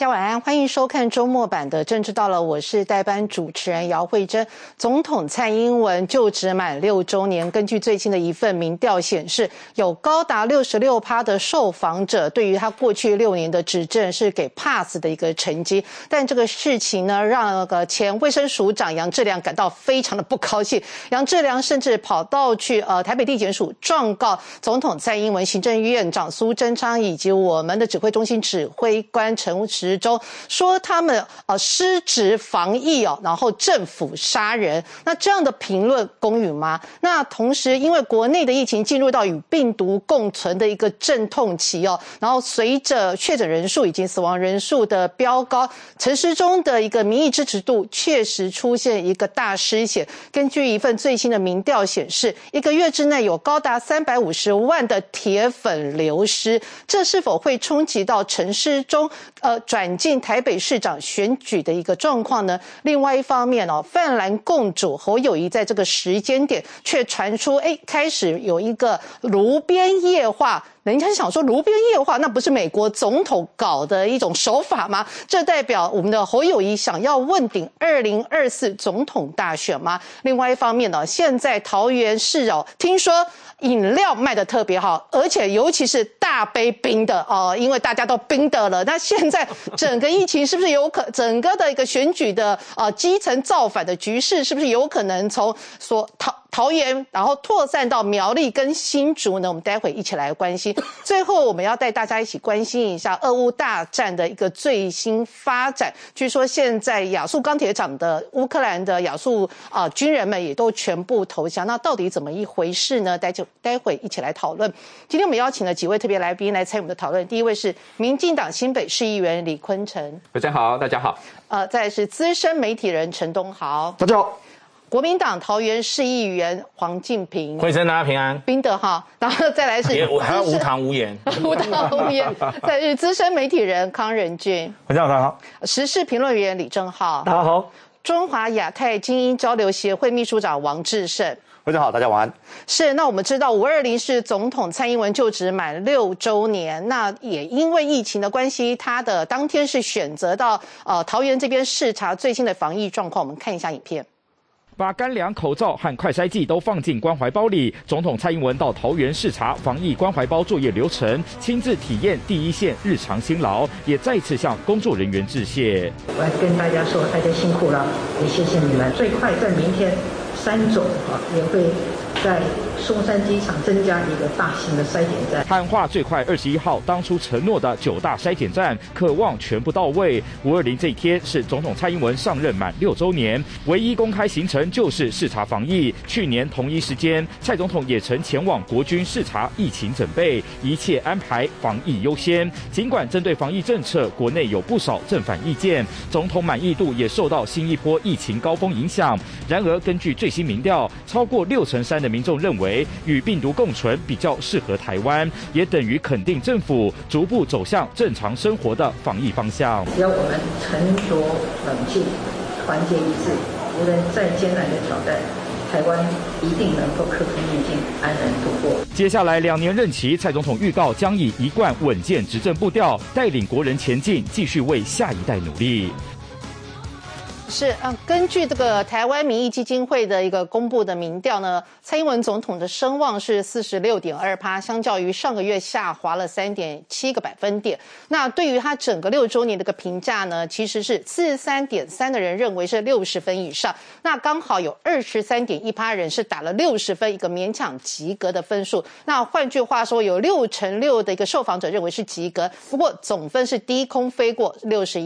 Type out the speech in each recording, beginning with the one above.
家晚安，欢迎收看周末版的《政治到了》，我是代班主持人姚慧珍。总统蔡英文就职满6周年，根据最新的一份民调显示，有高达66%的受访者对于他过去6年的执政是给 pass 的一个成绩。但这个事情呢，让前卫生署长杨志良感到非常的不高兴。杨志良甚至跑到去台北地检署状告总统蔡英文、行政院长苏贞昌以及我们的指挥中心指挥官陈时中，说他们失职防疫然后政府杀人。那这样的评论公允吗？那同时因为国内的疫情进入到与病毒共存的一个阵痛期然后随着确诊人数以及死亡人数的飙高，陈时中的一个民意支持度确实出现一个大失血。根据一份最新的民调显示，1个月之内有高达350万的铁粉流失，这是否会冲击到陈时中转进台北市长选举的一个状况呢？另外一方面泛蓝共主侯友宜在这个时间点却传出开始有一个炉边夜话。人家想说炉边夜话那不是美国总统搞的一种手法吗？这代表我们的侯友宜想要问鼎2024总统大选吗？另外一方面现在桃园市听说饮料卖得特别好，而且尤其是大杯冰的因为大家都冰的了。那现在整个疫情是不是整个的一个选举的基层造反的局势是不是有可能从桃园然后扩散到苗栗跟新竹呢？我们待会一起来关心。最后我们要带大家一起关心一下俄乌大战的一个最新发展。据说现在亚速钢铁厂的乌克兰的亚速军人们也都全部投降，那到底怎么一回事呢？待会一起来讨论。今天我们邀请了几位特别来宾来参与我们的讨论。第一位是民进党新北市议员李坤城， 大家好。大家好。 再来是资深媒体人陈东豪， 大家好。 国民党桃园市议员黄敬平， 慧珍大家平安， 冰的哈，然后再来是还要无糖无盐， 无糖无盐，再是资深媒体人康仁俊， 大家好， 时事评论员李正浩， 大家好， 中华亚太精英交流协会秘书长王志胜。 大家好，大家晚安。 是，那我们知道520是总统蔡英文就职满6周年，那也因为疫情的关系，他的当天是选择到桃园这边视察最新的防疫状况。我们看一下影片。 把干粮、口罩和快筛剂都放进关怀包里，总统蔡英文到桃园视察防疫关怀包作业流程，亲自体验第一线日常辛劳，也再次向工作人员致谢。 我要跟大家说，大家辛苦了，也谢谢你们。最快在明天3种也会在松山机场增加一个大型的筛检站。 喊话最快21号当初承诺的9大筛检站，渴望全部到位。520这一天是总统蔡英文上任满6周年，唯一公开行程就是视察防疫。去年同一时间，蔡总统也曾前往国军视察疫情准备，一切安排防疫优先。尽管针对防疫政策，国内有不少正反意见，总统满意度也受到新一波疫情高峰影响。然而，根据最新民调，超过63%的民众认为与病毒共存比较适合台湾，也等于肯定政府逐步走向正常生活的防疫方向。 只要我们沉着冷静，团结一致，无论再艰难的挑战，台湾一定能够克服逆境，安然度过。 接下来2年任期，蔡总统预告将以一贯稳健执政步调，带领国人前进，继续为下一代努力。 是根据这个台湾民意基金会的一个公布的民调呢，蔡英文总统的声望是46.2%，相较于上个月下滑了3.7个百分点。那对于他整个6周年的一个评价呢，其实是43.3%的人认为是60分以上，那刚好有23.1%人是打了60分，一个勉强及格的分数。那换句话说，有6%的一个受访者认为是及格，不过总分是低空飞过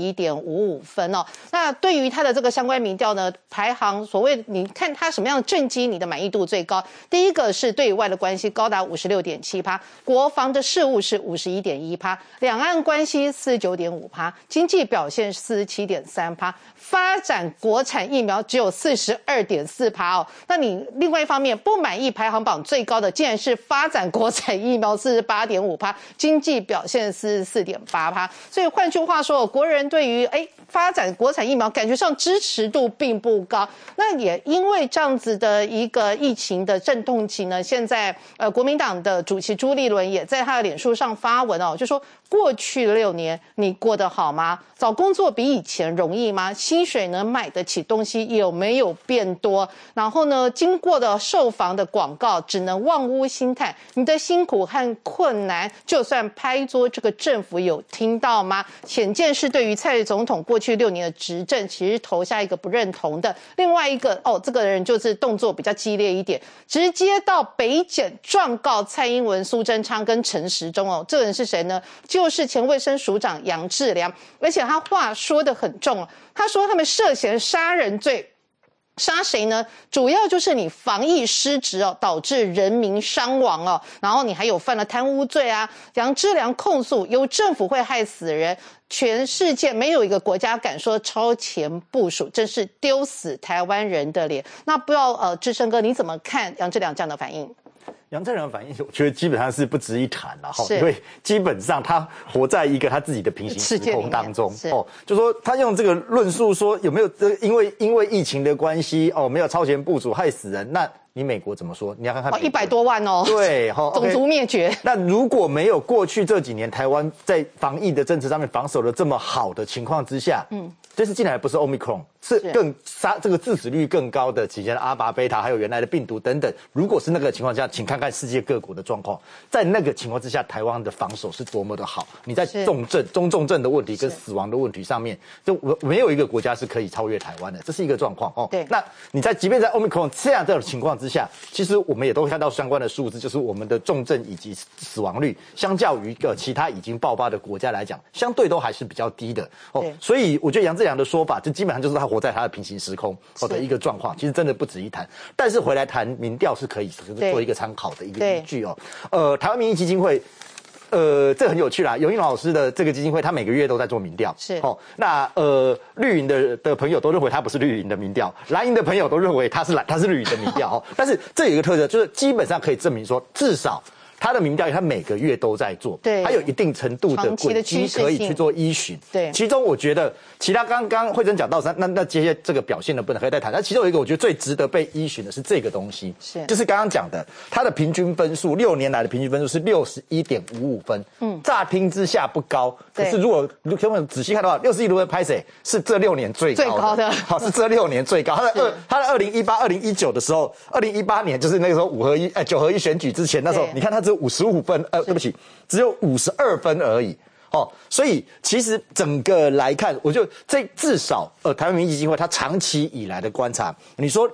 61.55分那对于他的这个相关民调呢，排行所谓你看他什么样的政绩你的满意度最高。第一个是对外的关系高达56.7%，国防的事务是51.1%，两岸关系49.5%，经济表现47.3%，发展国产疫苗只有42.4%那你另外一方面不满意排行榜最高的竟然是发展国产疫苗48.5%，经济表现44.8%。所以换句话说，国人对于发展国产疫苗感觉上支持度并不高。那也因为这样子的一个疫情的阵痛期呢，现在国民党的主席朱立伦也在他的脸书上发文就说过去6年你过得好吗？找工作比以前容易吗？薪水能买得起东西有没有变多？然后呢，经过的受访的广告只能望屋兴叹，你的辛苦和困难，就算拍桌这个政府有听到吗？显见是对于蔡总统过去6年的执政，其实投下一个不认同的。另外一个这个人就是动作比较激烈一点，直接到北检状告蔡英文、苏贞昌跟陈时中这个人是谁呢？就是前卫生署长杨志良，而且他话说得很重他说他们涉嫌杀人罪。杀谁呢？主要就是你防疫失职导致人民伤亡然后你还有犯了贪污罪啊。杨志良控诉由政府会害死人，全世界没有一个国家敢说超前部署，真是丢死台湾人的脸。那不知道志胜哥你怎么看杨志良这样的反应？ 杨志良的反应，我觉得基本上是不值一谈了因为基本上他活在一个他自己的平行时空当中就说他用这个论述说有没有因为疫情的关系没有超前部署害死人，那你美国怎么说？你要看看 100多万对种族灭绝。 那如果没有过去这几年台湾在防疫的政策上面防守的这么好的情况之下，这次进来不是 Omicron， 是更这个致死率更高的期间的阿巴贝塔，还有原来的病毒等等。如果是那个情况下，请看看世界各国的状况，在那个情况之下，台湾的防守是多么的好。你在中症的问题跟死亡的问题上面，就没有一个国家是可以超越台湾的，这是一个状况对， 那你即便在 Omicron 这样的情况之下，其实我们也都看到相关的数字，就是我们的重症以及死亡率，相较于其他已经爆发的国家来讲，相对都还是比较低的所以我觉得杨志良的说法，就基本上就是他活在他的平行时空的一个状况，其实真的不值一谈。但是回来谈民调是可以做一个参考的一个依据台湾民意基金会。这很有趣啦，尤英老师的这个基金会，他每个月都在做民调，那绿营的朋友都认为他不是绿营的民调，蓝营的朋友都认为他是绿营的民调但是这有一个特色，就是基本上可以证明说，至少他的民调他每个月都在做， 对， 他有一定程度的轨迹可以去做依循。 对， 其中我觉得其他刚刚慧珍讲到那这些这个表现的不能可以再谈，但其中有一个我觉得最值得被依循的是这个东西，就是刚刚讲的，他的平均分数6年来的平均分数是61.55分，乍听之下不高，可是如果仔细看的话，61分拍谁是这6年最高的，好，是这6年最高。他的2018、2019的时候，2018年就是那个时候9合1选举之前，那时候你看他只有55分，对不起，只有52分而已。所以其实整个来看，我就至少台湾民意基金会它长期以来的观察，你说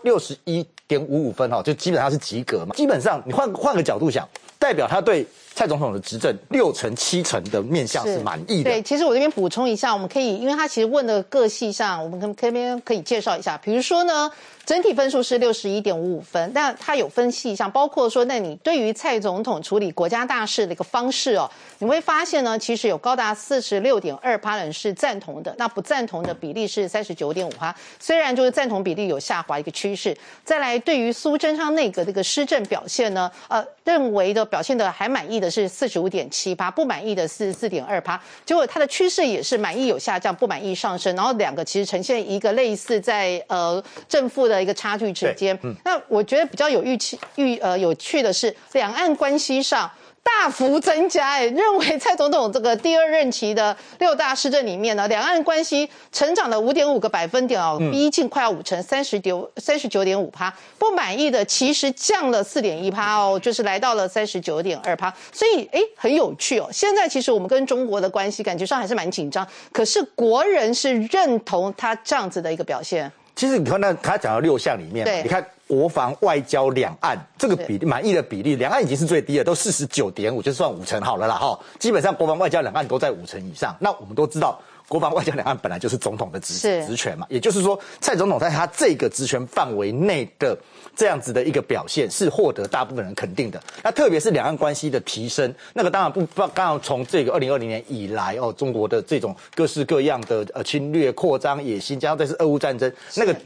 61.55分就基本上是及格嘛。基本上你换个角度想，代表他对蔡总统的执政6成7成的面向是满意的。 对，其实我这边补充一下，我们可以，因为他其实问的各细项，我们这边可以介绍一下。比如说呢，整体分数是61.55分，但他有分细项，包括说，那你对于蔡总统处理国家大事的一个方式你会发现呢，其实有高达46.2%人是赞同的，那不赞同的比例是39.5%。虽然就是赞同比例有下滑一个趋势。再来，对于苏贞昌内阁这个施政表现呢，认为的表现的还满意的是45.7%，不满意的是44.2%。结果它的趋势也是满意有下降，不满意上升，然后两个其实呈现一个类似在正负的一个差距之间。那我觉得比较有趣的是，两岸关系上大幅增加，认为蔡总统这个第2任期的6大施政里面呢，两岸关系成长了5.5个百分点逼近快要5成，39.5%。不满意的其实降了4.1%就是来到了39.2%。所以很有趣现在其实我们跟中国的关系感觉上还是蛮紧张，可是国人是认同他这样子的一个表现。 其实你看他讲到6项里面，你看国防、外交、两岸这个比例满意的比例，两岸已经是最低了，都49.5%，就算5成好了啦基本上国防、外交、两岸都在5成以上。那我们都知道，国防、外交、两岸本来就是总统的职权嘛，也就是说，蔡总统在他这个职权范围内的这样子的一个表现是获得大部分人肯定的。那特别是两岸关系的提升，那个当然从这个2020年以来中国的这种各式各样的侵略、扩张、野心，加上这是俄乌战争，那个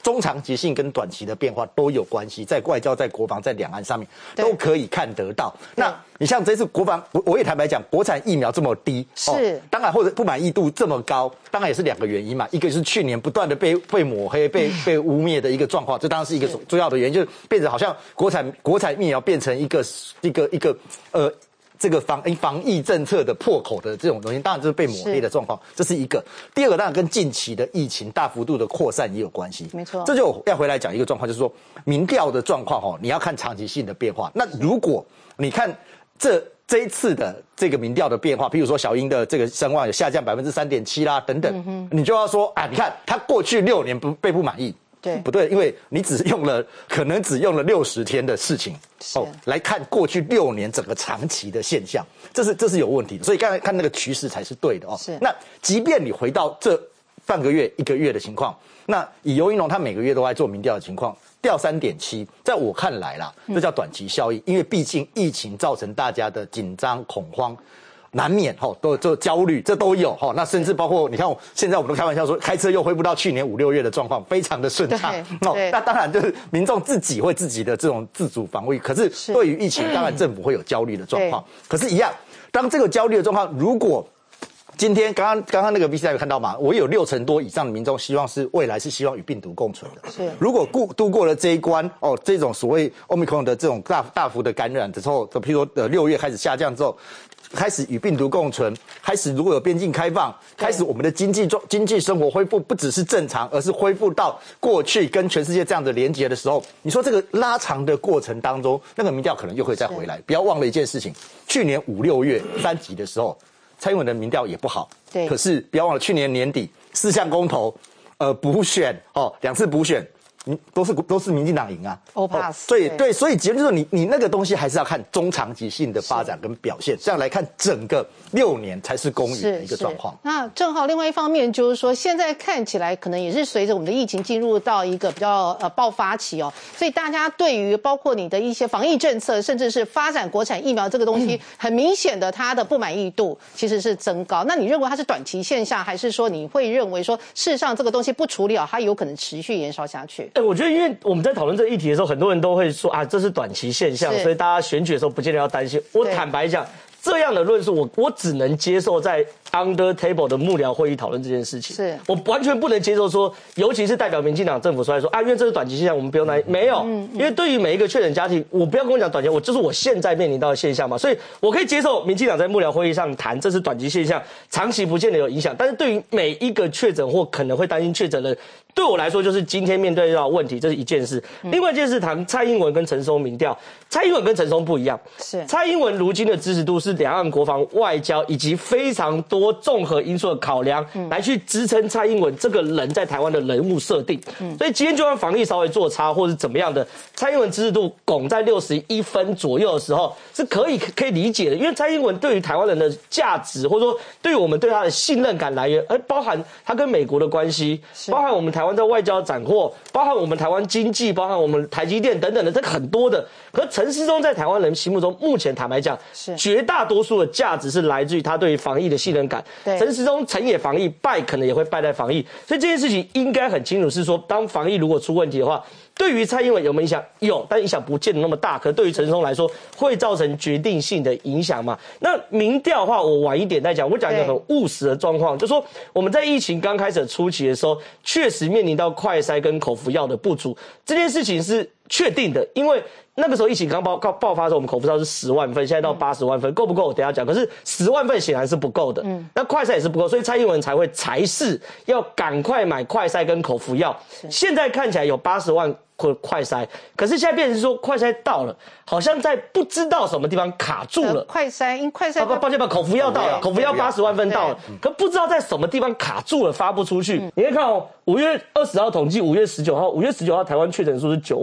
中长期性跟短期的变化都有关系，在外交、在国防、在两岸上面都可以看得到。那你像这次国防，我也坦白讲，国产疫苗这么低， 是当然或者不满意度这么高，当然也是2个原因嘛。一个是去年不断的被抹黑、被污蔑的一个状况，这当然是一个重要的原因，就是变成好像国产疫苗变成一个这个防疫政策的破口的这种东西，当然就是被抹黑的状况，这是一个。第二个当然跟近期的疫情大幅度的扩散也有关系， 没错。 这就要回来讲一个状况，就是说民调的状况你要看长期性的变化。那如果你看这一次的这个民调的变化，譬如说小英的这个声望有下降3.7%啦等等，你就要说你看他过去6年不满意。 对， 不对，因为你可能只用了60天的事情来看过去6年整个长期的现象，这是有问题的。所以刚才看那个趋势才是对的是。那即便你回到这半个月、1个月的情况，那以游盈隆他每个月都在做民调的情况，掉3.7%，在我看来啦，这叫短期效应，因为毕竟疫情造成大家的紧张恐慌。难免都焦虑，这都有那甚至包括你看，现在我们都开玩笑说，开车又恢复到去年5、6月的状况，非常的顺畅那当然就是民众自己会自己的这种自主防御，可是对于疫情，当然政府会有焦虑的状况。可是，一样，当这个焦虑的状况，如果今天刚刚那个 VCR 有看到嘛，我有60%多以上的民众未来是希望与病毒共存的。 是， 如果度过了这一关这种所谓 Omicron 的这种大幅的感染之后，譬如说6月开始下降之后。开始与病毒共存，开始如果有边境开放，开始我们的经济生活恢复不只是正常，而是恢复到过去跟全世界这样的连结的时候，你说这个拉长的过程当中，那个民调可能又会再回来。不要忘了一件事情，去年5、6月3级的时候，蔡英文的民调也不好， 对。 可是不要忘了去年年底4项公投，补选2次补选。都是民进党赢啊，对，所以结论就是你那个东西还是要看中长期性的发展跟表现，这样来看整个6年才是公允的一个状况。 那正好另外一方面就是说，现在看起来可能也是随着我们的疫情进入到一个比较爆发期所以大家对于包括你的一些防疫政策，甚至是发展国产疫苗这个东西，很明显的它的不满意度其实是增高。那你认为它是短期现象，还是说你会认为说事实上这个东西不处理好，它有可能持续延烧下去？ 我觉得，因为我们在讨论这个议题的时候，很多人都会说这是短期现象，所以大家选举的时候不见得要担心。我坦白讲，这样的论述，我只能接受在 under table 的幕僚会议讨论这件事情。是我完全不能接受说，尤其是代表民进党政府出来说因为这是短期现象，我们不用担心。没有，因为对于每一个确诊家庭，我不要跟我讲短期，就是我现在面临到的现象嘛，所以我可以接受民进党在幕僚会议上谈这是短期现象，长期不见得有影响。但是对于每一个确诊或可能会担心确诊的人，对我来说就是今天面对到的问题，这是一件事。另外一件事谈蔡英文跟陈松民调，蔡英文跟陈松不一样，是蔡英文如今的支持度是两岸国防、外交以及非常多综合因素的考量来去支撑蔡英文这个人在台湾的人物设定。所以今天就算防疫稍微做差或是怎么样的，蔡英文支持度拱在61分左右的时候是可以理解的，因为蔡英文对于台湾人的价值，或者说对于我们对他的信任感来源，而包含他跟美国的关系，包含我们台湾在外交斩获，包含我们台湾经济，包含我们台积电等等的，这很多的。可是陈时中在台湾人心目中，目前坦白讲，绝大多数的价值是来自于他对于防疫的信任感。陈时中成也防疫，败可能也会败在防疫，所以这件事情应该很清楚，是说当防疫如果出问题的话，对于蔡英文有没有影响？有，但影响不见得那么大。可是对于陈时中来说，会造成决定性的影响嘛？那民调的话，我晚一点再讲。我讲一个很务实的状况，就是说我们在疫情刚开始初期的时候，确实面临到快筛跟口服药的不足，这件事情是确定的，因为那个时候疫情刚爆发的时候，我们口服药是10万份，现在到80万份，够不够？我等一下讲。可是10万份显然是不够的，那快筛也是不够，所以蔡英文才会才是要赶快买快筛跟口服药。现在看起来有80万快筛，可是现在变成说快筛到了，好像在不知道什么地方卡住了。 快筛，因为快筛抱歉，口服药到了，口服药80万份到了，可不知道在什么地方卡住了，发不出去。你可以看5月20号统计，5月19号台湾确诊数是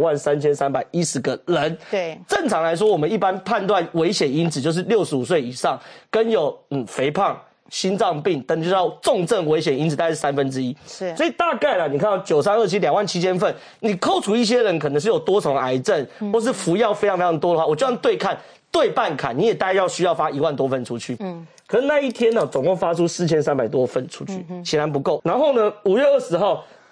93310个人。对，正常来说，我们一般判断危险因子就是65岁以上，跟有肥胖、心脏病等就叫重症危险因子，大概是1/3。是，所以大概啦，你看到932727000份，你扣除一些人可能是有多重癌症，或是服药非常非常多的话，我就算对半砍，你也大概需要发1万多份出去。可是那一天呢，总共发出4300多份出去，显然不够。然后呢，5月20号。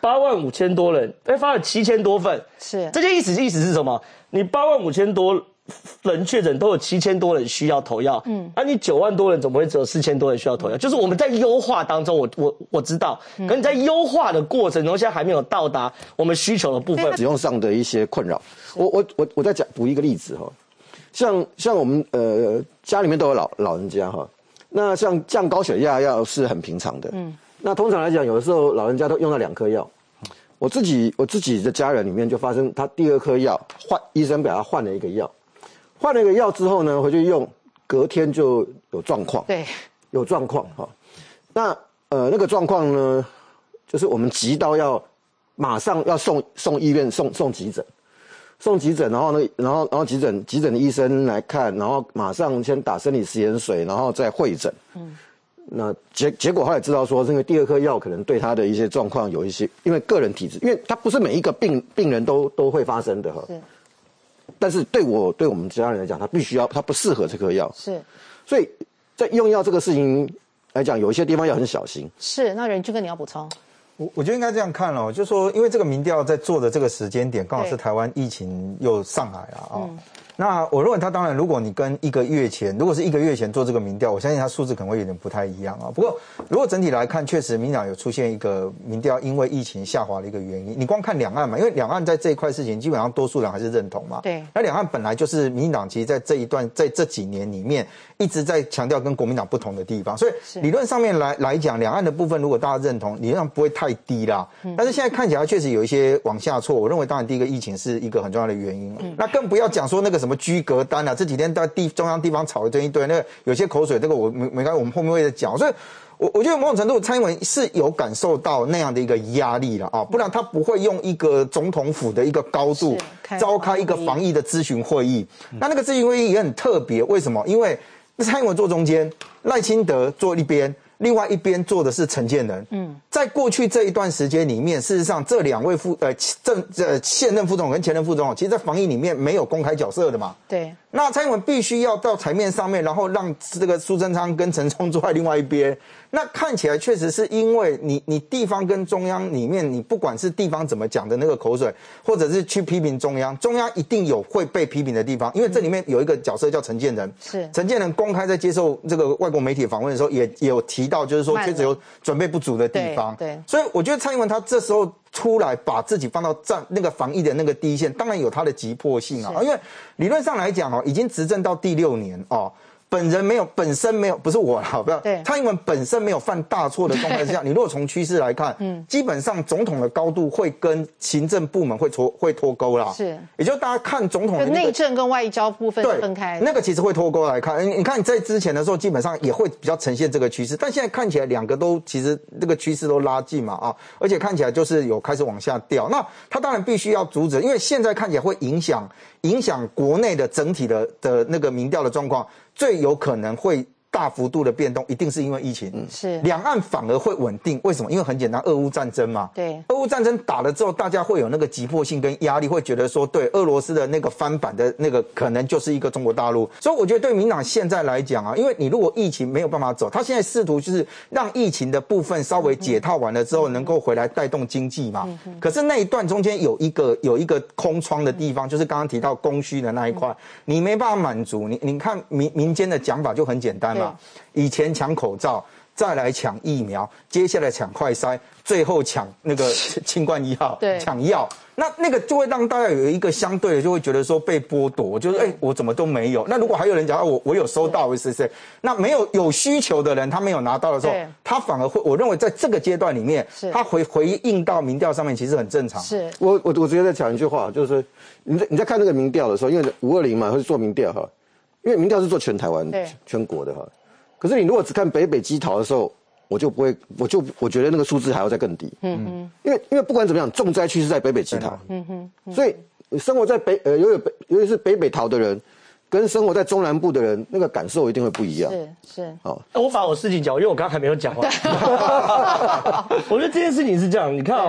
85000多人，发了7000多份， 是这些意思是什么？你85000多人确诊，都有7000多人需要投药，你9万多人怎么会只有4000多人需要投药？就是我们在优化当中，我知道，可你在优化的过程中，现在还没有到达我们需求的部分， 使用上的一些困扰。我再补一个例子哈，像我们家里面都有老人家哈，那像降高血压药是很平常的，那通常来讲，有的时候老人家都用到2颗药。我自己的家人里面就发生，他第2颗药医生给他换了一个药，换了一个药之后呢，回去用，隔天就有状况， 对，有状况哈。那个状况呢，就是我们急到要马上要送医院送急诊，然后急诊的医生来看，然后马上先打生理食盐水，然后再会诊。那结果后来知道说，这个第2颗药可能对他的一些状况有一些，因为个人体质，因为他不是每一个病人都会发生的哈。但是对我们家人来讲，他不适合这颗药。是。所以在用药这个事情来讲，有一些地方要很小心。 是。那仁俊哥你要补充？ 我觉得应该这样看哦，就是说，因为这个民调在做的这个时间点，刚好是台湾疫情又上来了啊。那我认为他当然，如果你跟1个月前，如果是1个月前做这个民调，我相信他数字可能会有点不太一样啊。不过如果整体来看，确实民调有出现一个民调因为疫情下滑的一个原因。你光看两岸嘛，因为两岸在这一块事情，基本上多数人还是认同嘛。对。那两岸本来就是民进党，其实在这几年里面一直在强调跟国民党不同的地方，所以理论上面来讲，两岸的部分如果大家认同，理论上不会太低啦。但是现在看起来确实有一些往下挫。我认为当然第一个疫情是一个很重要的原因。那更不要讲说那个什么居隔单啊，这几天在中央地方吵一堆，那个有些口水，这个我没关系，我们后面会再讲。所以我觉得某种程度蔡英文是有感受到那样的一个压力了啊，不然他不会用一个总统府的一个高度召开一个防疫的咨询会议。那个咨询会议也很特别，为什么？因为蔡英文坐中间，赖清德坐一边，另外一边坐的是陈建仁。在过去这一段时间里面，事实上这2位现任副总统跟前任副总统，其实在防疫里面没有公开角色的嘛。对。那蔡英文必须要到台面上面，然后让这个苏贞昌跟陈冲坐在另外一边。那看起来确实是因为你地方跟中央里面，你不管是地方怎么讲的那个口水，或者是去批评中央一定有会被批评的地方，因为这里面有一个角色叫陈建仁。是。陈建仁公开在接受这个外国媒体访问的时候，也有提到，就是说确实有准备不足的地方。对。所以我觉得蔡英文他这时候出来把自己放到那个防疫的那个第一线，当然有他的急迫性啊，因为理论上来讲已经执政到第6年哦。本身没有，不是我啦，不要。蔡英文本身没有犯大错的状态之下，你如果从趋势来看，基本上总统的高度会跟行政部门会脱钩啦。是，也就是大家看总统的内政跟外交部分分开， 那个其实会脱钩来看。你看在之前的时候，基本上也会比较呈现这个趋势，但现在看起来2个都其实这个趋势都拉近嘛啊，而且看起来就是有开始往下掉。那他当然必须要阻止，因为现在看起来会影响国内的整体的那个民调的状况。最有可能会大幅度的变动，一定是因为疫情。是两岸反而会稳定，为什么？因为很简单，俄乌战争嘛。对，俄乌战争打了之后，大家会有那个急迫性跟压力，会觉得说，对俄罗斯的那个翻版的那个可能就是一个中国大陆。所以我觉得对民党现在来讲啊，因为你如果疫情没有办法走，他现在试图就是让疫情的部分稍微解套完了之后，能够回来带动经济嘛。可是那一段中间有一个空窗的地方，就是刚刚提到供需的那一块，你没办法满足。你看民间的讲法就很简单嘛。以前抢口罩，再来抢疫苗，接下来抢快筛，最后抢那个清冠1号，抢药。那个就会让大家有一个相对的，就会觉得说被剥夺，就是我怎么都没有。那如果还有人讲我有收到，那没有需求的人，他没有拿到的时候，他反而会，我认为在这个阶段里面，他回应到民调上面，其实很正常。是我直接再讲一句话，就是你在看那个民调的时候，因为520嘛会做民调哈，因为民调是做全台湾、全国的哈。可是你如果只看北基桃的时候，我觉得那个数字还要再更低。因为不管怎么样，重灾区是在北基桃。所以生活在尤其是北桃的人，跟生活在中南部的人，那个感受一定会不一样。是。好， 我把我事情讲，因为我刚刚还没有讲完。我觉得这件事情是这样，你看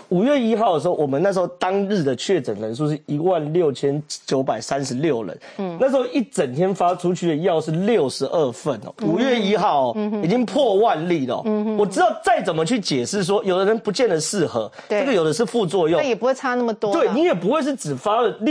5月1号的时候，我们那时候当日的确诊人数是16936人，那时候一整天发出去的药是62份哦。5月1号已经破万例了。我知道再怎么去解释说，有的人不见得适合，这个有的是副作用， 那也不会差那么多。 对，你也不会是只发了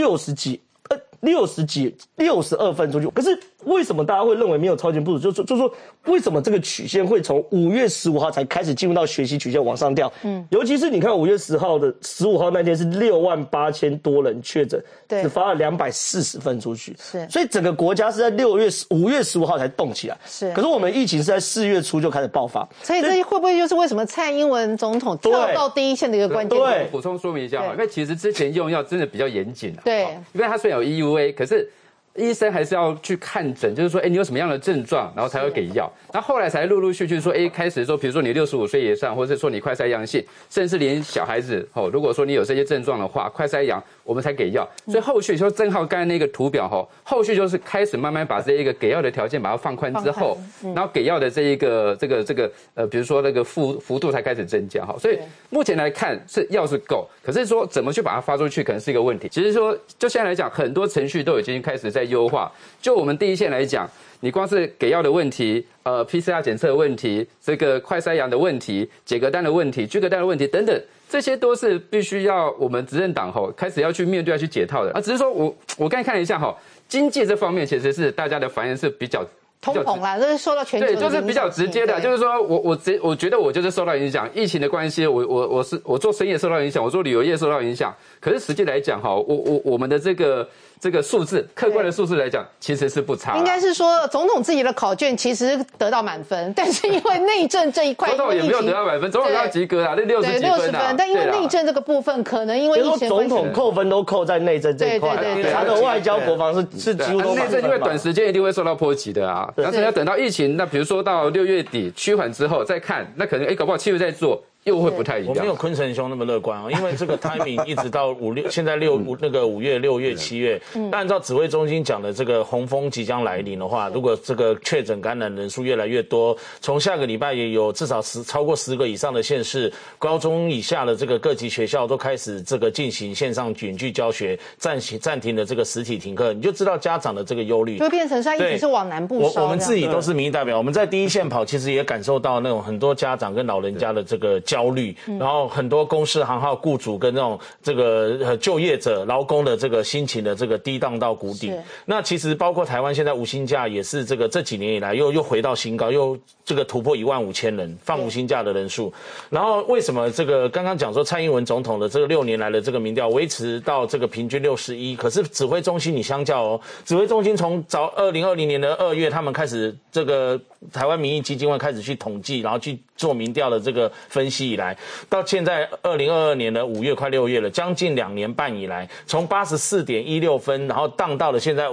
62份出去，可是为什么大家会认为没有超前部署？就是说为什么这个曲线会从5月15号才开始进入到学习曲线往上掉？尤其是你看5月15号那天是68000多人确诊，只发了240份出去，所以整个国家是在5月15号才动起来。可是我们疫情是在4月初就开始爆发， 所以这会不会就是为什么蔡英文总统跳到第一线的一个关键？ 对，补充说明一下，因为其实之前用药真的比较严谨啊。 对， 因为它虽然有 EUA， 可是医生还是要去看诊，就是说，你有什么样的症状，然后才会给药。那后来才陆陆续续说，开始说，比如说你65岁以上，或者是说你快筛阳性，甚至连小孩子，如果说你有这些症状的话，快筛阳，我们才给药。所以后续就正好刚才那个图表，后续就是开始慢慢把这一个给药的条件把它放宽之后，然后给药的这一个比如说那个幅度才开始增加。所以目前来看是药是够，可是说怎么去把它发出去，可能是一个问题。其实说就现在来讲，很多程序都已经开始在优化。就我们第一线来讲，你光是给药的问题，PCR 检测的问题，这个快筛阳的问题，解隔单的问题，居隔单的问题等等，这些都是必须要我们执政党开始要去面对、要去解套的。只是说我刚才看了一下经济这方面其实是大家的反应是比较。 通膨啦，这是受到全球的影响。 对，就是比较直接的，就是说我觉得我就是受到影响，疫情的关系，我做生意受到影响，我做旅游业受到影响。可是实际来讲我们的这个数字，客观的数字来讲，其实是不差。 应该是说，总统自己的考卷其实得到满分，但是因为内政这一块， 总统也没有得到满分，总统要及格啊，那60几分啊。 但因为内政这个部分，可能因为疫情， 总统扣分都扣在内政这一块，他的外交国防是几乎都内政，因为短时间一定会受到波及的啊。但是要等到疫情，那比如说到6月底趋缓之后再看，那可能搞不好7月再做。又会不太一样。 我没有坤城兄那么乐观因为这个 timing 一直到现在5月、6月、7月。那按照指挥中心讲的这个洪峰即将来临的话，如果这个确诊感染人数越来越多，从下个礼拜也有至少超过10个以上的县市，高中以下的这个各级学校都开始这个进行线上远距教学，暂停了这个实体停课，你就知道家长的这个忧虑， 就会变成现在一直是往南部烧。 我们自己都是民意代表，我们在第一线跑，其实也感受到那种很多家长跟老人家的这个焦虑，然后很多公司行号雇主跟那种这个就业者劳工的这个心情的这个低荡到谷底。那其实包括台湾现在无薪假也是这几年以来又回到新高，又这个突破15000人放无薪假的人数。然后为什么这个刚刚讲说蔡英文总统的这个6年来的这个民调维持到这个平均61，可是指挥中心你相较指挥中心从2020年的2月他们开始这个台湾民意基金会开始去统计，然后去做民调的这个分析以来，到现在2022年的5月快6月了，将近2年半以来，从84.16分，然后荡到了现在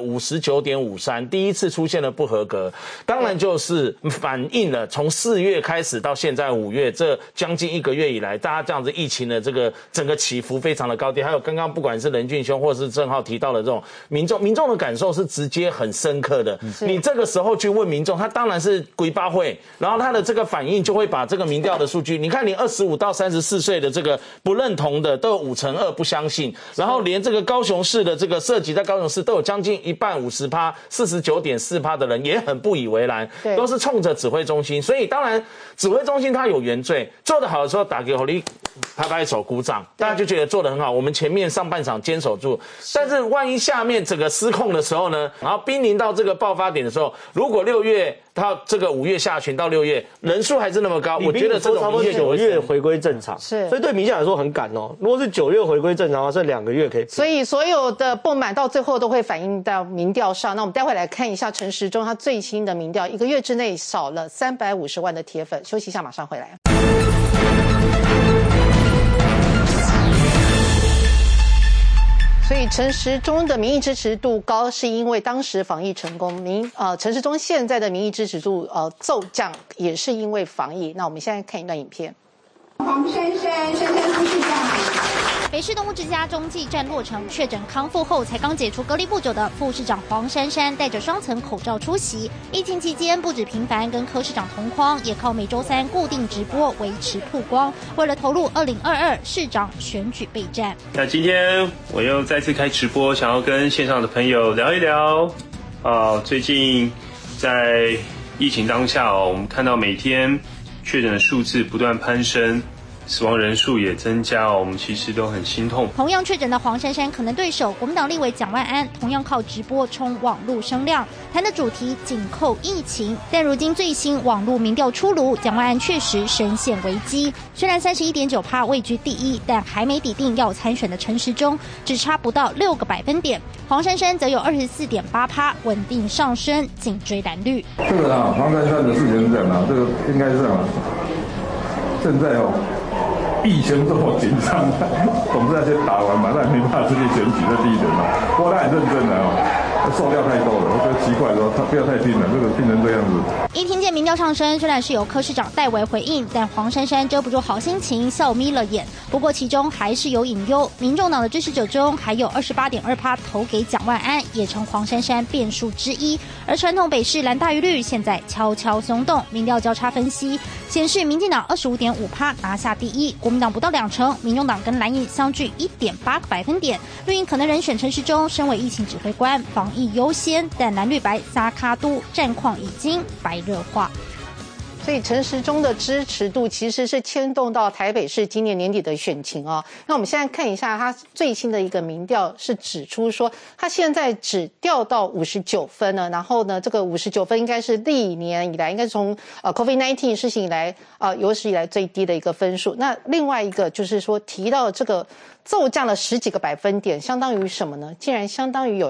59.53，第一次出现了不合格，当然就是反映了从4月开始到现在5月这将近1个月以来，大家这样子疫情的这个整个起伏非常的高低，还有刚刚不管是任俊兄或是郑浩提到的这种民众的感受是直接很深刻的，你这个时候去问民众，他当然是鬼巴会，然后他的这个反应就会把这个民调的数据，你看连25到34岁的这个不认同的都有52%不相信，然后连这个高雄市的这个涉及在高雄市都有将近一半50%、49.4%的人也很不以为然，都是冲着指挥中心，所以当然指挥中心他有原罪，做得好的时候打给火力拍拍手鼓掌，大家就觉得做得很好，我们前面上半场坚守住，但是万一下面整个失控的时候呢，然后濒临到这个爆发点的时候，如果6月到这个5月下旬到6月人数还是那么高，我觉得这种差不多9月回归正常， 是， 所以对民进党来说很赶哦。如果是9月回归正常的话，剩2个月可以。 所以所有的不满到最后都会反映到民调上。那我们待会来看一下陈时中他最新的民调，1个月之内少了350万的铁粉。休息一下，马上回来。所以陈时中的民意支持度高，是因为当时防疫成功。陈时中现在的民意支持度骤降，也是因为防疫。那我们现在看一段影片。 黄珊珊副市长。 北市动物之家中继站落成，确诊康复后才刚解除隔离不久的副市长黄珊珊戴着双层口罩出席。疫情期间不止频繁跟柯市长同框，也靠每周3固定直播维持曝光，为了投入2022市长选举备战。 那今天我又再次开直播，想要跟线上的朋友聊一聊。最近在疫情当下我们看到每天确诊的数字不断攀升。死亡人数也增加我们其实都很心痛。 同样确诊的黄珊珊可能对手国民党立委蒋万安，同样靠直播冲网络声量，谈的主题紧扣疫情。但如今最新网络民调出炉，蒋万安确实深陷危机。虽然31.9%位居第一，但还没抵定要参选的陈时中，只差不到6个百分点。黄珊珊则有24.8%，稳定上升，紧追蓝绿。 这个黄珊珊的事情是这样这个应该是这样现在疫情这么紧张，总是要先打完嘛，那没办法直接选举，这第一点嘛。不过他很认真的受掉太多了，我觉得奇怪说他不要太拼了，这个拼成这样子。 一听见民调上升，虽然是由柯市长代为回应，但黄珊珊遮不住好心情，笑眯了眼。不过其中还是有隐忧，民众党的支持者中还有28.2%投给蒋万安，也成黄珊珊变数之一。而传统北市蓝大于绿，现在悄悄松动。民调交叉分析显示，民进党25.5%拿下第一，国民党不到2成，民众党跟蓝营相距1.8个百分点。绿营可能人选陈时中，身为疫情指挥官，防疫优先，但蓝绿白撒卡都战况已经白热化。 所以陈时中的支持度其实是牵动到台北市今年年底的选情哦。那我们现在看一下他最新的一个民调，是指出说他现在只掉到59分了，然后呢，这个59分应该是历年以来，应该是从COVID-19 事情以来有史以来最低的一个分数。那另外一个就是说提到这个骤降了10几个百分点，相当于什么呢？竟然相当于有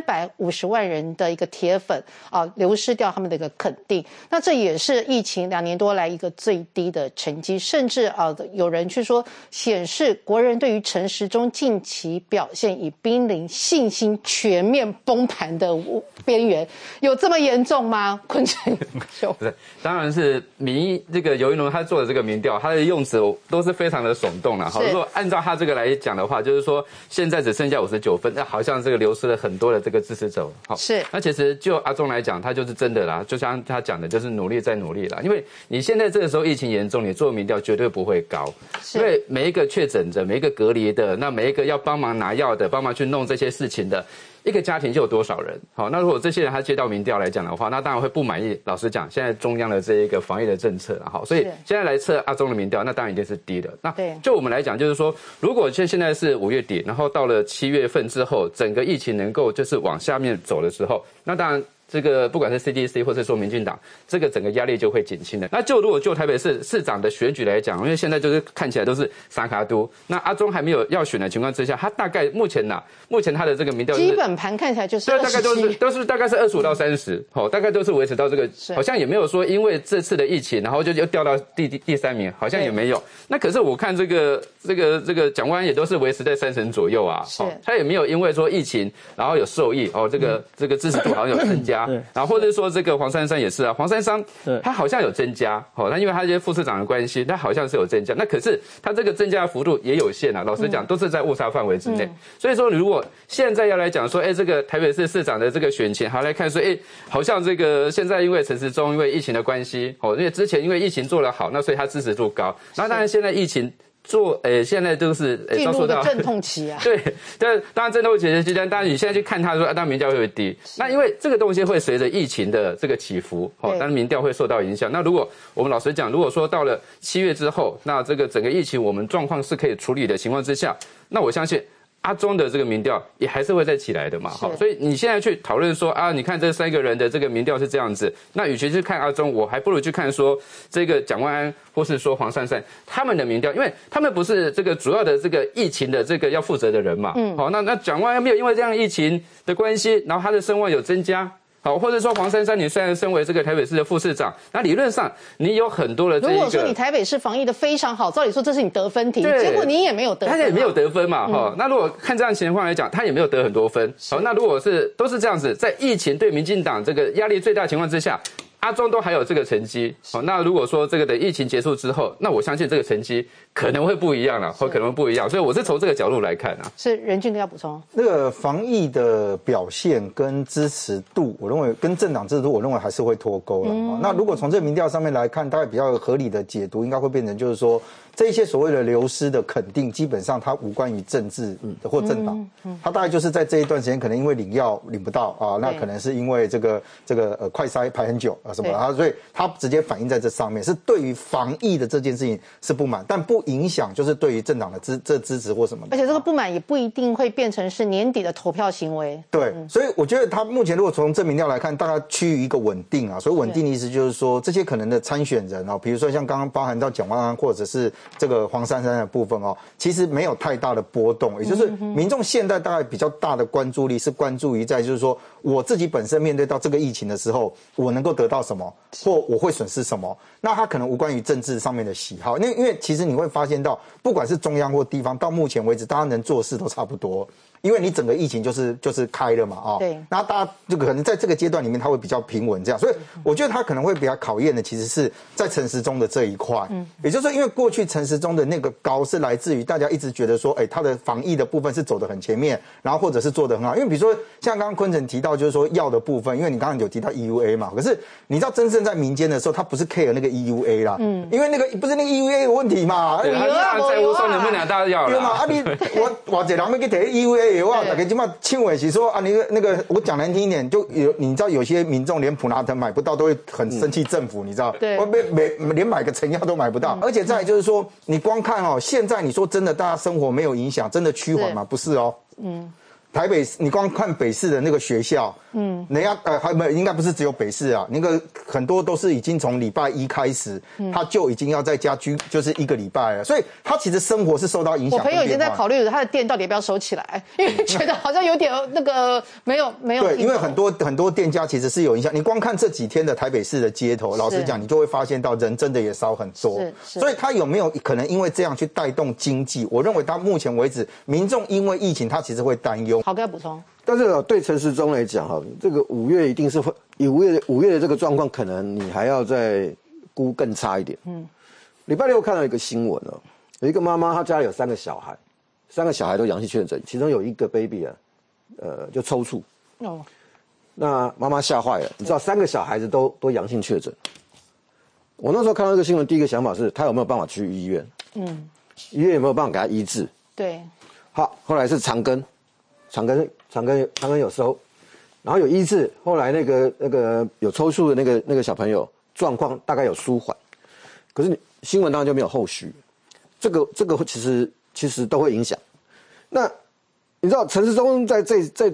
350万人的一个铁粉流失掉他们的一个肯定。那这也是疫情2年多来一个最低的成绩，甚至有人去说显示国人对于陈时中近期表现已濒临信心全面崩盘的边缘，有这么严重吗？坤城不是，当然是这个尤怡农他做的这个民调，他的用词都是非常的耸动了。好，如果按照他这个来讲的话，就是说现在只剩下59分，那好像这个流失了很多的这个支持者。好，是。那其实就阿中来讲，他就是真的啦，就像他讲的，就是努力再努力啦。因为你现在这个时候疫情严重，你做民调绝对不会高，因为每一个确诊者、每一个隔离的、那每一个要帮忙拿药的、帮忙去弄这些事情的。一个家庭就有多少人？好，那如果这些人他接到民调来讲的话，那当然会不满意。老实讲，现在中央的这一个防疫的政策了，好，所以现在来测阿中的民调，那当然一定是低的。那就我们来讲，就是说，如果现在是5月底，然后到了7月份之后，整个疫情能够就是往下面走的时候，那当然。这个不管是 CDC 或者说民进党，这个整个压力就会减轻的。那如果就台北市市长的选举来讲，因为现在就是看起来都是撒卡都，那阿中还没有要选的情况之下，他大概目前他的这个民调、 基本盘看起来就是27， 大概都是大概是25到30，好，大概都是维持到这个，好像也没有说因为这次的疫情，然后就又掉到第3名，好像也没有。那可是我看这个蒋万安也都是维持在3成左右啊，他也没有因为说疫情然后有受益这个支持度好像有增加。然后或者说这个黄珊珊也是啊，黄珊珊他好像有增加，那因为他这些副市长的关系，他好像是有增加，那可是他这个增加的幅度也有限啊，老实讲都是在误差范围之内。所以说你如果现在要来讲说，这个台北市市长的这个选情，好来看说，好像这个现在因为陈时中因为疫情的关系，因为之前因为疫情做得好，那所以他支持度高，那当然现在疫情。现在都是进入的阵痛期啊。对， 但当然阵痛期期间，当然你现在去看他说，当然民调会低。那因为这个东西会随着疫情的这个起伏，当然民调会受到影响。那如果我们老实讲，如果说到了7月之后，那这个整个疫情我们状况是可以处理的情况之下，那我相信。阿中的这个民调也还是会再起来的嘛，好，所以你现在去讨论说你看这3个人的这个民调是这样子，那与其去看阿中，我还不如去看说这个蒋万安或是说黄珊珊他们的民调，因为他们不是这个主要的这个疫情的这个要负责的人嘛，好，那蒋万安没有因为这样疫情的关系，然后他的声望有增加。好，或者说黄珊珊，你虽然身为这个台北市的副市长，那理论上你有很多的这个。 如果说你台北市防疫的非常好，照理说这是你得分题，结果你也没有得分， 他也没有得分嘛，那如果看这样情况来讲，他也没有得很多分。好，那如果都是这样子，在疫情对民进党这个压力最大的情况之下， 阿中都还有这个成绩，那如果说这个等疫情结束之后，那我相信这个成绩可能会不一样了，或可能会不一样，所以我是从这个角度来看啊。 是任俊哥要补充， 那个防疫的表现跟支持度，我认为跟政党支持度，我认为还是会脱钩了。那如果从这个民调上面来看，大概比较合理的解读，应该会变成就是说，这一些所谓的流失的肯定，基本上它无关于政治或政党，它大概就是在这一段时间可能因为领药领不到啊，那可能是因为这个快筛排很久啊什么的，所以它直接反映在这上面，是对于防疫的这件事情是不满，但不影响就是对于政党的支持或什么的。 而且这个不满也不一定会变成是年底的投票行为。 对，所以我觉得他目前如果从这民调来看，大概趋于一个稳定啊。所以稳定的意思就是说，这些可能的参选人哦，比如说像刚刚包含到蒋万安或者是这个黄珊珊的部分哦，其实没有太大的波动，也就是民众现在大概比较大的关注力是关注于在就是说我自己本身面对到这个疫情的时候，我能够得到什么，或我会损失什么。那它可能无关于政治上面的喜好，因为其实你会发现到，不管是中央或地方，到目前为止，大家能做的事都差不多。因为你整个疫情就是开了嘛，哦，对，那大家就可能在这个阶段里面，它会比较平稳这样，所以我觉得它可能会比较考验的，其实是在陈时中的这一块，也就是说，因为过去陈时中的那个高是来自于大家一直觉得说，他的防疫的部分是走得很前面，然后或者是做得很好，因为比如说像刚刚坤城提到，就是说药的部分，因为你刚刚有提到 EUA 嘛，可是你知道真正在民间的时候，他不是 care 那个 EUA 啦，因为那个不是那个 EUA 有问题嘛， 对，他财务上能不能拿到药了？ 对嘛，啊你我这人要去提 EUA。大家今嘛庆伟是说啊，那个我讲难听一点，就你知道有些民众连普拿疼买不到，都会很生气政府，你知道？对，连买个成药都买不到，而且再来就是说，你光看哦，现在你说真的，大家生活没有影响，真的趋缓吗？不是哦，台北，你光看北市的那个学校，人家还没应该不是只有北市啊，那个很多都是已经从礼拜一开始，他就已经要在家居就是1个礼拜了，所以他其实生活是受到影响。 我朋友已经在考虑他的店到底要不要收起来，因为觉得好像有点那个没有。 对，因为很多店家其实是有影响。你光看这几天的台北市的街头，老实讲，你就会发现到人真的也少很多。所以他有没有可能因为这样去带动经济？我认为到目前为止，民众因为疫情，他其实会担忧。 好，给他补充。 但是对陈时中来讲哈，这个5月一定是会以5月的这个状况，可能你还要再估更差一点。礼拜六看到一个新闻哦，有一个妈妈，她家里有3个小孩，3个小孩都阳性确诊，其中有一个 baby 啊，就抽搐。那妈妈吓坏了，你知道3个小孩子都阳性确诊。我那时候看到这个新闻，第一个想法是，他有没有办法去医院？医院有没有办法给他医治？ 对。 好，后来是长庚有收，然后有医治，后来那个有抽搐的那个小朋友状况大概有舒缓，可是新闻当然就没有后续，这个其实都会影响。那你知道陈时中在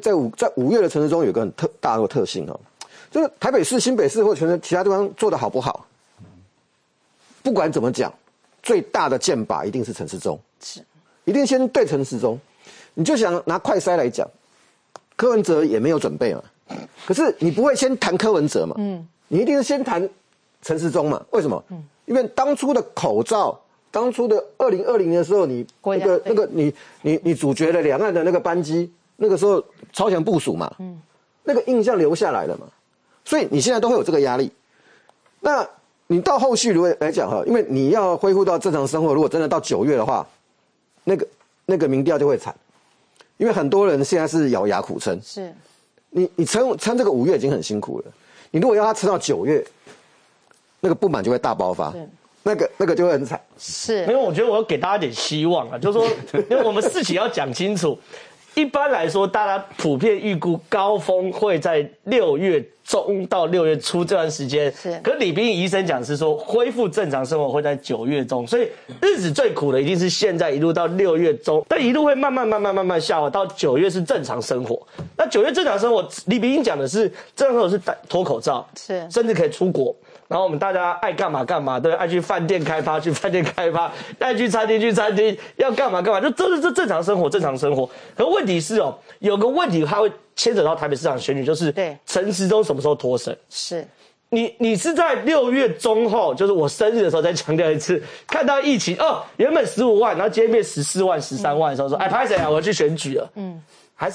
5月的陈时中有一个很大的特性哦，就是台北市、新北市或者其他地方做得好不好，不管怎么讲，最大的箭靶一定是陈时中，一定先对陈时中。你就想拿快筛来讲，柯文哲也没有准备嘛，可是你不会先谈柯文哲嘛，你一定是先谈陈时中嘛？为什么？因为当初的口罩，当初的2020年的时候，你你主角的两岸的那个班机，那个时候超前部署嘛，那个印象留下来了嘛，所以你现在都会有这个压力。那你到后续如果来讲哈，因为你要恢复到正常生活，如果真的到9月的话，那个民调就会惨。因为很多人现在是咬牙苦撑， 是， 你撑这个5月已经很辛苦了，你如果要他撑到9月，那个不满就会大爆发，那个就会很惨。 是， 没有，我觉得我要给大家一点希望啊，就是说，因为我们事情要讲清楚。一般来说，大家普遍预估高峰会在6月中到6月初这段时间。是，可李秉颖医生讲是说，恢复正常生活会在9月中，所以日子最苦的一定是现在一路到6月中，但一路会慢慢下滑，到9月是正常生活。那9月正常生活，李秉颖讲的是正常生活是脱口罩，是，甚至可以出国。然后我们大家爱干嘛干嘛，对，爱去饭店开趴，爱去餐厅，要干嘛干嘛，就这正常生活。可问题是哦，有个问题它会牵扯到台北市长选举，就是陈时中什么时候脱身？是，你是在6月中后，就是我生日的时候再强调一次，看到疫情哦，原本15万，然后今天变14万、13万的时候说，哎，拍谁啊？我要去选举了。还是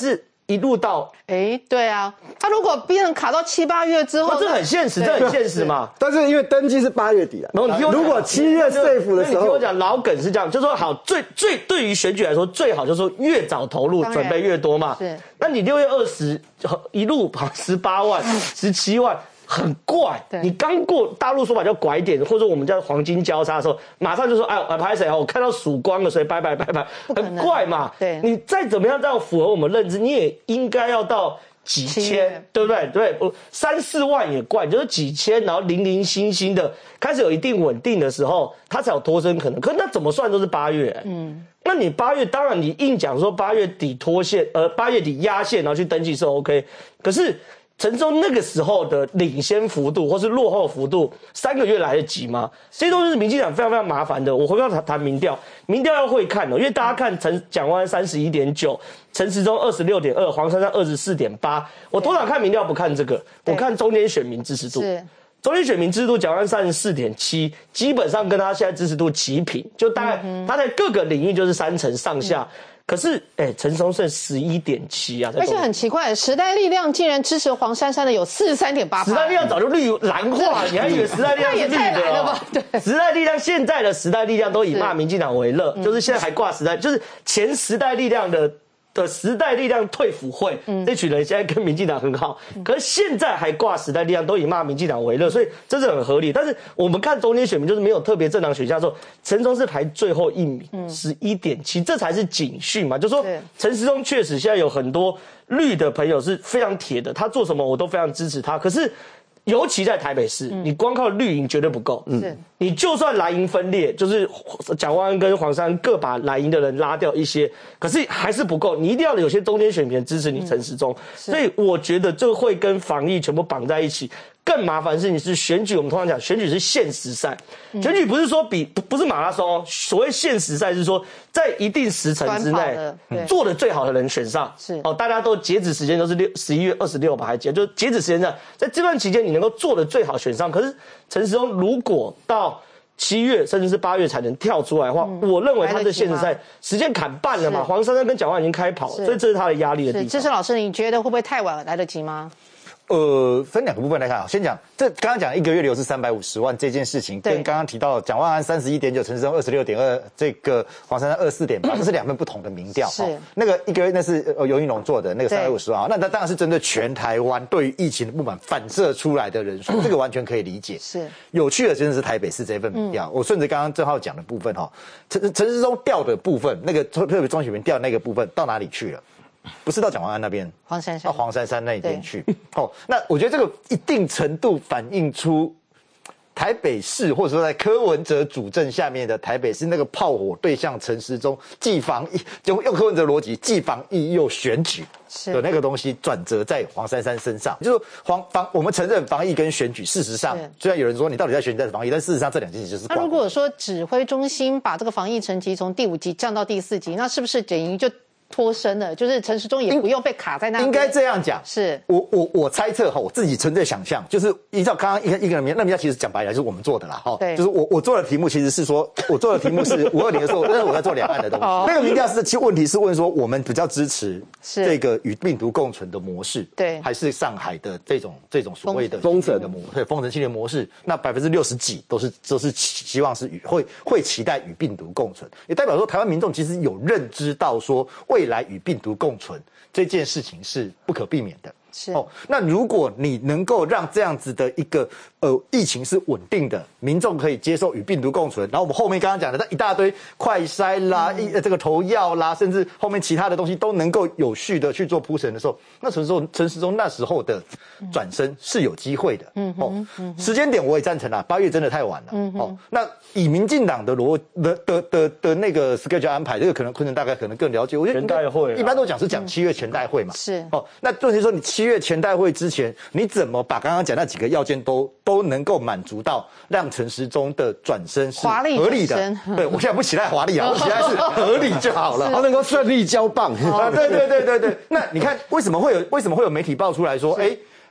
一路到， 对啊，他如果变成卡到7、8月之后， 这很现实，这很现实嘛。 但是因为登记是8月底啊，如果7月safe的时候， 你听我讲，老梗是这样，就是说好，最对于选举来说，最好就是说越早投入，准备越多嘛。是，那你6月20一路跑18万、17万。很怪，你刚过大陆说法叫拐点，或者我们叫黄金交叉的时候，马上就说拍谁我看到曙光了，所以拜拜，很怪嘛。对，你再怎么样这样符合我们认知，你也应该要到几千，对不对？对，3、4万也怪，就是几千，然后零零星星的开始有一定稳定的时候，它才有脱身可能。可是那怎么算都是8月，那你8月当然你硬讲说8月底脱线，8月底压线，然后去登记是 OK， 可是。陈时中那个时候的领先幅度或是落后幅度，3个月来得及吗？这些都是民进党非常非常麻烦的。我回到谈民调，民调要会看因为大家看蒋万安31.9，陈时中26.2，黄珊珊24.8。我通常看民调不看这个，我看中间选民支持度。中间选民支持度蒋万安34.7，基本上跟他现在支持度齐平，就大概他在各个领域就是3成上下。可是，陈时中剩11.7啊， 而且很奇怪，时代力量竟然支持黄珊珊的有43.8%。 时代力量早就蓝化，你还以为时代力量是绿的？ 也太蓝了吧？对， 时代力量现在的时代力量都以骂民进党为乐，就是现在还挂时代，就是前时代力量的时代力量退辅会，这群人现在跟民进党很好，可是现在还挂时代力量，都以骂民进党为乐，所以这是很合理。但是我们看中间选民，就是没有特别政党选项的时候，陈时中是排最后1名，11.7，这才是警讯嘛，就是说陈时中确实现在有很多绿的朋友是非常铁的，他做什么我都非常支持他，可是。尤其在台北市，你光靠绿营绝对不够。你就算蓝营分裂，就是蒋万安跟黄珊珊各把蓝营的人拉掉一些，可是还是不够。你一定要有些中间选民支持你陈时中，所以我觉得这会跟防疫全部绑在一起。更麻烦的事情是选举，我们通常讲选举是限时赛，选举不是说不是马拉松，所谓限时赛是说在一定时程之内做的最好的人选上，大家都截止时间都是11月26吧，还记得？就截止时间在这段期间你能够做的最好选上。可是陈时中如果到7月甚至是8月才能跳出来的话，我认为他的限时赛时间砍半了嘛。黄珊珊跟蒋万安已经开跑，所以这是他的压力的地方。 支持老师，你觉得会不会太晚来得及吗？ 分2个部分来看啊，先讲这刚刚讲1个月流是350万这件事情，跟刚刚提到蒋万安31.9，陈时中26.2，这个黄珊珊24.8，这是2份不同的民调。是那个1个月那是尤盈隆做的那个350万，那当然是针对全台湾对于疫情的不满反射出来的人数，这个完全可以理解。是有趣的真的是台北市这份民调，我顺着刚刚正浩讲的部分哈，陈时中调的部分，那个特别中选民调那个部分到哪里去了？不是到蒋万安那边，到黄珊珊那边去。那我觉得这个一定程度反映出台北市，或者说在柯文哲主政下面的台北市那个炮火对象陈时中，既防疫用柯文哲逻辑，既防疫又选举的那个东西转折在黄珊珊身上。就是我们承认防疫跟选举，事实上虽然有人说你到底在选举在防疫，但事实上这2件事情就是。 那如果说指挥中心把这个防疫层级从第5级降到第4级，那是不是等于就脱身了？就是陈时中也不用被卡在那。 应该这样讲，是我猜测哈，我自己纯粹想象，就是依照刚刚一个人那民调其实讲白了就是我们做的啦哈，就是我做的题目其实是说，我做的题目是520的时候，但是我在做两岸的东西。那个民调其实问题是问说，我们比较支持这个与病毒共存的模式，对，还是上海的这种所谓的封城的模式，封城系列模式，那60%几都是希望是会期待与病毒共存，也代表说台湾民众其实有认知到说未来与病毒共存这件事情是不可避免的。那如果你能够让这样子的一个疫情是稳定的，民众可以接受与病毒共存，然后我们后面刚刚讲的一大堆快筛啦、这个投药啦，甚至后面其他的东西都能够有序的去做铺陈的时候，那陈时中那时候的转身是有机会的。时间点我也赞成啦，8月真的太晚了。那以民进党的的那个 schedule 安排，这个可能大概可能更了解。我觉得全代会一般都讲是讲7月全代会嘛。是那问题说你7月全代会之前，你怎么把刚刚讲那几个要件都能够满足到，让陈时中的转身是合理的？对，我现在不期待华丽啊，我期待是合理就好了，他能够顺利交棒。对。那你看为什么会有媒体爆出来说，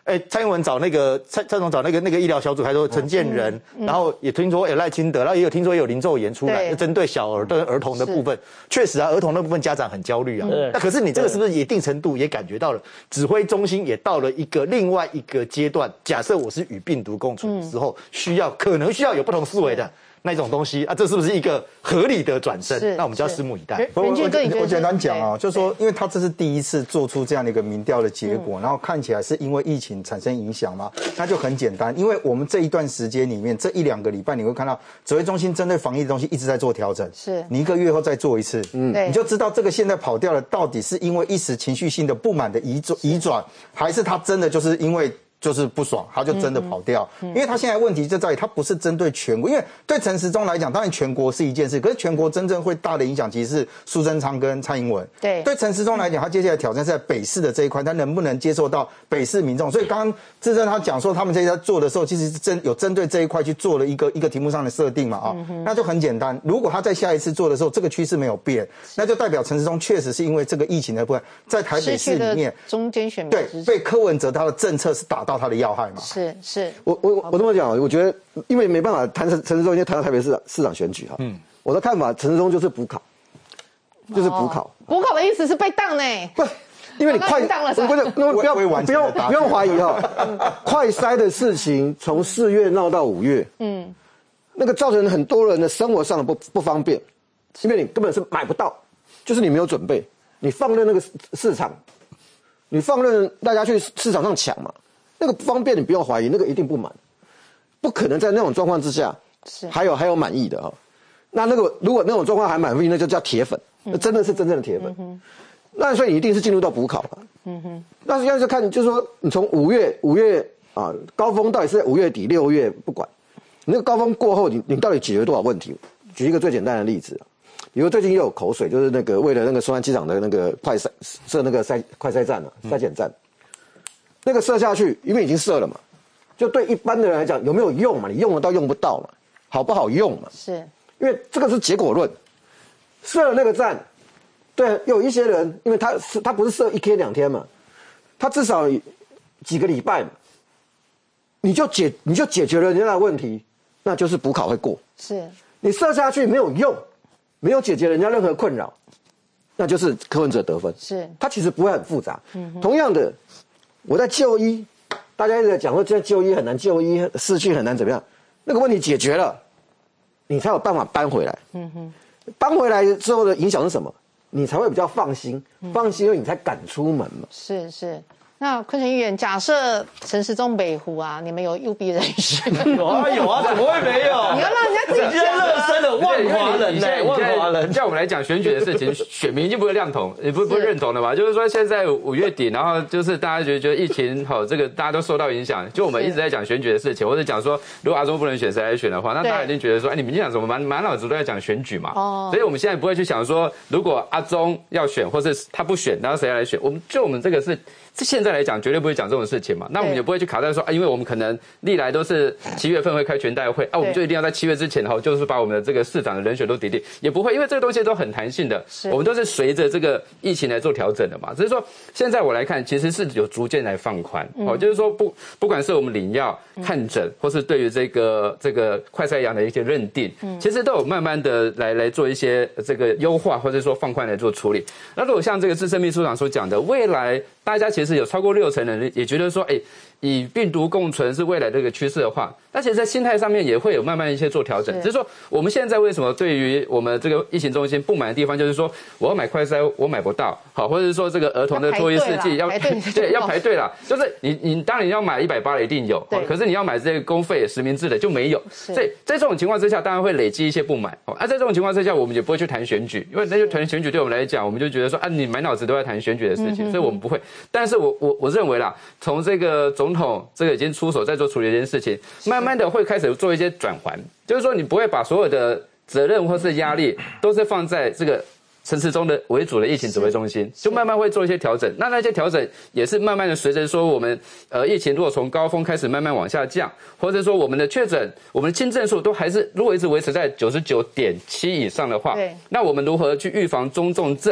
蔡英文找那个蔡总找那个医疗小组，还说陈建仁，然后也听说有赖清德，然后也有听说有林奏延出来，针对小儿的儿童的部分，确实啊，儿童那部分家长很焦虑啊。那可是你这个是不是一定程度也感觉到了，指挥中心也到了另外一个阶段？假设我是与病毒共存的时候，可能需要有不同思维的那种东西啊，这是不是一个合理的转身？那我们就要拭目以待。 我简单讲啊，就是说，因为他这是第一次做出这样的一个民调的结果，然后看起来是因为疫情产生影响嘛，那就很简单。因为我们这一段时间里面，这1-2个礼拜，你会看到指挥中心针对防疫的东西一直在做调整。 是， 你1个月后再做一次，你就知道这个现在跑掉了，到底是因为一时情绪性的不满的移转，还是他真的就是因为就是不爽，他就真的跑掉。因为他现在问题就在于，他不是针对全国，因为对陈时中来讲，当然全国是一件事，可是全国真正会大的影响其实是苏贞昌跟蔡英文。对陈时中来讲，他接下来挑战是在北市的这一块，他能不能接受到北市民众？所以刚刚志正他讲说，他们这些在做的时候，其实是有针对这一块去做了一个题目上的设定嘛啊，那就很简单。如果他在下一次做的时候，这个趋势没有变，那就代表陈时中确实是因为这个疫情的部分，在台北市里面中间选民对被柯文哲他的政策是打到他的要害嘛。 是， 我这么讲，我觉得因为没办法谈陈时中，因为谈到台北市长选举哈。我的看法，陈时中就是补考，就是补考。 补考的意思是被当呢？ 不，因为你快当了，不用怀疑哈。快筛的事情从4月闹到5月，那个造成很多人的生活上的不方便，因为你根本是买不到，就是你没有准备，你放任那个市场，你放任大家去市场上抢嘛。那个不方便，你不用怀疑，那个一定不满，不可能在那种状况之下，还有满意的哈。那个如果那种状况还满意，那就叫铁粉，那真的是真正的铁粉。那所以你一定是进入到补考了。那现在就看，就是说你从5月啊高峰到底是在5月底6月不管，你那个高峰过后，你到底解决多少问题？举一个最简单的例子，比如最近又有口水，就是那个为了那个松山机场的那个设那个快筛站筛检站。那个设下去，因为已经设了嘛，就对一般的人来讲有没有用嘛？你用得到用不到嘛？好不好用嘛？ 是， 因为这个是结果论。设了那个站，对，有一些人，因为他不是设1天2天嘛，他至少几个礼拜嘛，你就解决了人家的问题，那就是补考会过。 是， 你设下去没有用，没有解决人家任何困扰，那就是柯文哲得分。 是， 他其实不会很复杂。同样的。我在就医，大家一直在讲说，现在就医很难就医，视讯很难怎么样？那个问题解决了，你才有办法搬回来。搬回来之后的影响是什么？你才会比较放心，放心，因为你才敢出门嘛。 是。那坤城议员，假设陈时中北湖啊，你们有右臂人选？ 有啊，怎么会没有？ 你要让人家自己讲热身的万华人呢？万华人， 叫我们来讲选举的事情，选民已经不会认同，也不认同了吧？就是说现在5月底，然后就是大家觉得疫情好，这个大家都受到影响，就我们一直在讲选举的事情，或者讲说如果阿中不能选谁来选的话，那大家一定觉得说，你们讲什么满脑子都在讲选举嘛？所以我们现在不会去想说，如果阿中要选，或是他不选，然后谁来选？我们这个是。现在来讲，绝对不会讲这种事情嘛。那我们也不会去卡在说因为我们可能历来都是7月份会开全代会我们就一定要在7月之前就是把我们的这个市长的人选都拟定，也不会，因为这个东西都很弹性的，我们都是随着这个疫情来做调整的嘛。只是说现在我来看，其实是有逐渐来放宽就是说不管是我们领药、看诊，或是对于这个快筛阳的一些认定，其实都有慢慢的来做一些这个优化，或者说放宽来做处理。那如果像这个资深秘书长所讲的，未来大家其实有超过60%的人也觉得说，以病毒共存是未来这个趋势的话，那其实在心态上面也会有慢慢一些做调整。只是说我们现在为什么对于我们这个疫情中心不满的地方，就是说我要买快筛我买不到，好，或者是说这个儿童的托婴试剂要排队啦，就是你当然要买180的一定有，可是你要买这个公费实名制的就没有。所以在这种情况之下，当然会累积一些不满。在这种情况之下，我们也不会去谈选举，因为那就谈选举对我们来讲，我们就觉得说你满脑子都在谈选举的事情，所以我们不会。但是我认为啦，从这个总统这个已经出手在做处理这件事情，慢慢的会开始做一些转换，就是说你不会把所有的责任或是压力都是放在这个陈时中的为主的疫情指挥中心，就慢慢会做一些调整。那些调整也是慢慢的随着说我们疫情如果从高峰开始慢慢往下降，或者说我们的确诊、我们的轻症数都还是如果一直维持在99.7以上的话，那我们如何去预防中重症？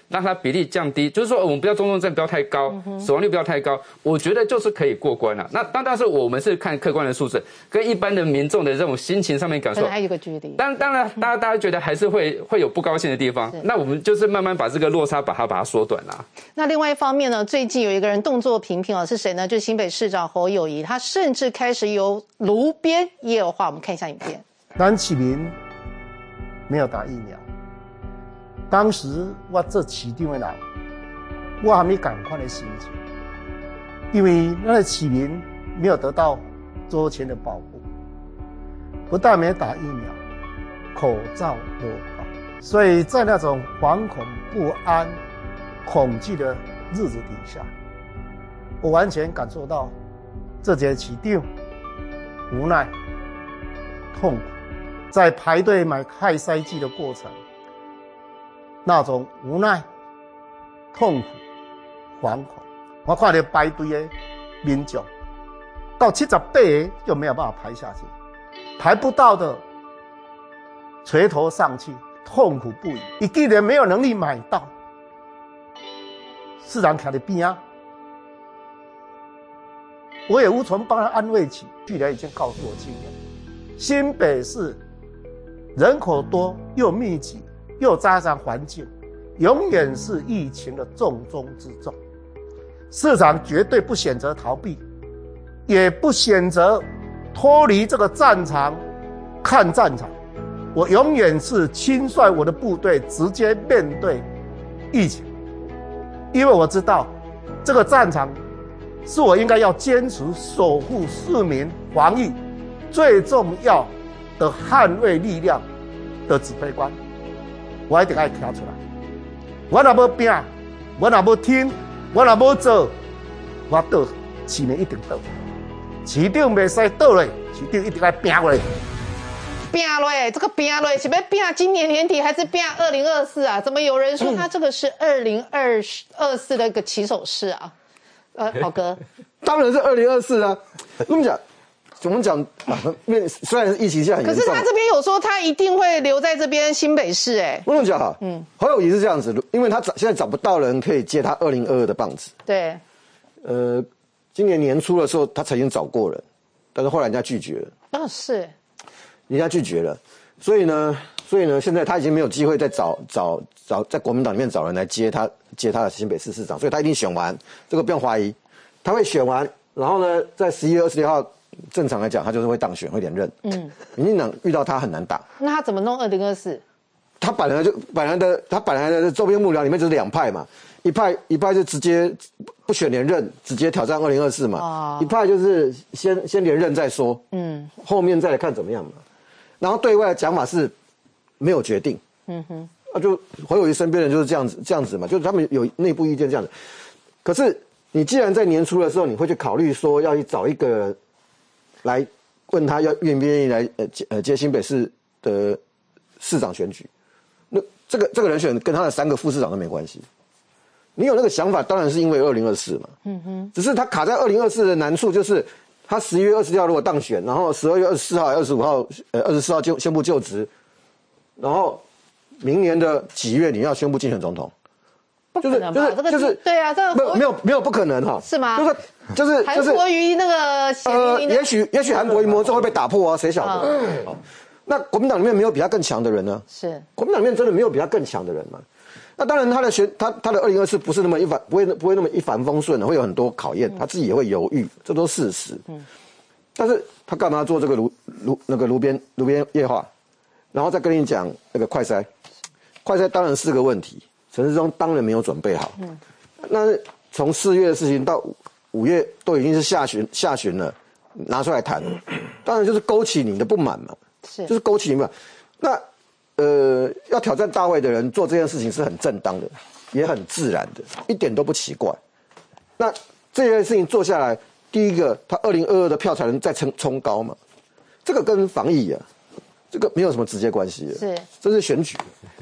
让它比例降低，就是说我们不要中重症不要太高，死亡率不要太高，我觉得就是可以过关了。那但是我们是看客观的数字，跟一般的民众的这种心情上面感受， 还有一个距离。 当然，大家觉得还是会有不高兴的地方，那我们就是慢慢把这个落差把它缩短啦。 那另外一方面呢，最近有一个人动作频频是谁呢？就是新北市长侯友宜，他甚至开始有炉边夜话。我们看一下影片。 咱市民没有打疫苗，当时我做市长的人，我还没同款的心情，因为那个市民没有得到周全的保护，不但没打疫苗，口罩没戴，所以在那种惶恐不安、恐惧的日子底下，我完全感受到这些市长无奈、痛苦。在排队买快筛剂的过程，那种无奈、痛苦、惶恐，我看到排队的民众到78个就没有办法排下去，排不到的垂头丧气，痛苦不已。你既然没有能力买到，市长徛在边啊，我也无从帮他安慰起。去年已经告诉我青年，新北市人口多又密集，又加上环境，永远是疫情的重中之重。市长绝对不选择逃避，也不选择脱离这个战场看战场。我永远是亲率我的部队直接面对疫情，因为我知道这个战场是我应该要坚持守护市民防疫最重要的捍卫力量的指挥官，我一定要跳出来。我若要拼，我若要听，我若要做，我倒市民一定倒。市长袂使倒嘞，市长一定要拼过来。 拼落，这个拼落是要拼今年年底还是拼2024啊？怎么有人说他这个是2024的一个起手式啊？豪哥， 当然是2024啊！我们讲，虽然是疫情现在很严重， 可是他这边有说他一定会留在这边新北市， 我跟你讲哈，侯友宜是这样子，因为他现在找不到人可以接他2022的棒子。 对， 今年年初的时候他曾经找过人，但是后来人家拒绝了。 是， 人家拒绝了，所以呢，现在他已经没有机会再找在国民党里面找人来接他的新北市市长，所以他一定选完，这个不用怀疑，他会选完，然后呢，在11月26号。正常来讲，他就是会当选，会连任。民进党遇到他很难打。 那他怎么弄2024？ 他本来的周边幕僚里面就是两派嘛，一派是直接不选连任，直接挑战2024嘛。一派就是先连任再说，后面再来看怎么样嘛。然后对外的讲法是没有决定。就侯友宜身边人就是这样子嘛，就是他们有内部意见这样子。可是你既然在年初的时候，你会去考虑说要去找一个。来问他愿不愿意来接新北市的市长选举，那这个人选跟他的3个副市长都没关系。你有那个想法，当然是因为2024嘛。只是他卡在2024的难处就是他11月26号如果当选，然后12月24号、25号、24号就宣布就职，然后明年的几月你要宣布竞选总统。 就是对啊，这个没有不可能哈， 是吗？ 就是韩国瑜那个也许韩国瑜魔咒会被打破啊，谁晓得？那国民党里面没有比他更强的人呢？ 是国民党里面真的没有比他更强的人嘛？那当然他的2024不是那么不会那么一帆风顺的，会有很多考验，他自己也会犹豫，这都是事实。但是他干嘛做这个炉边夜话，然后再跟你讲那个快筛当然是个问题。陈时中当然没有准备好，那从4月的事情到5月都已经是下旬了，拿出来谈，当然就是勾起你的不满嘛，就是勾起你们。那要挑战大位的人做这件事情是很正当的，也很自然的，一点都不奇怪。那这件事情做下来，第一个他2022的票才能再冲高嘛，这个跟防疫啊，这个没有什么直接关系的，这是选举。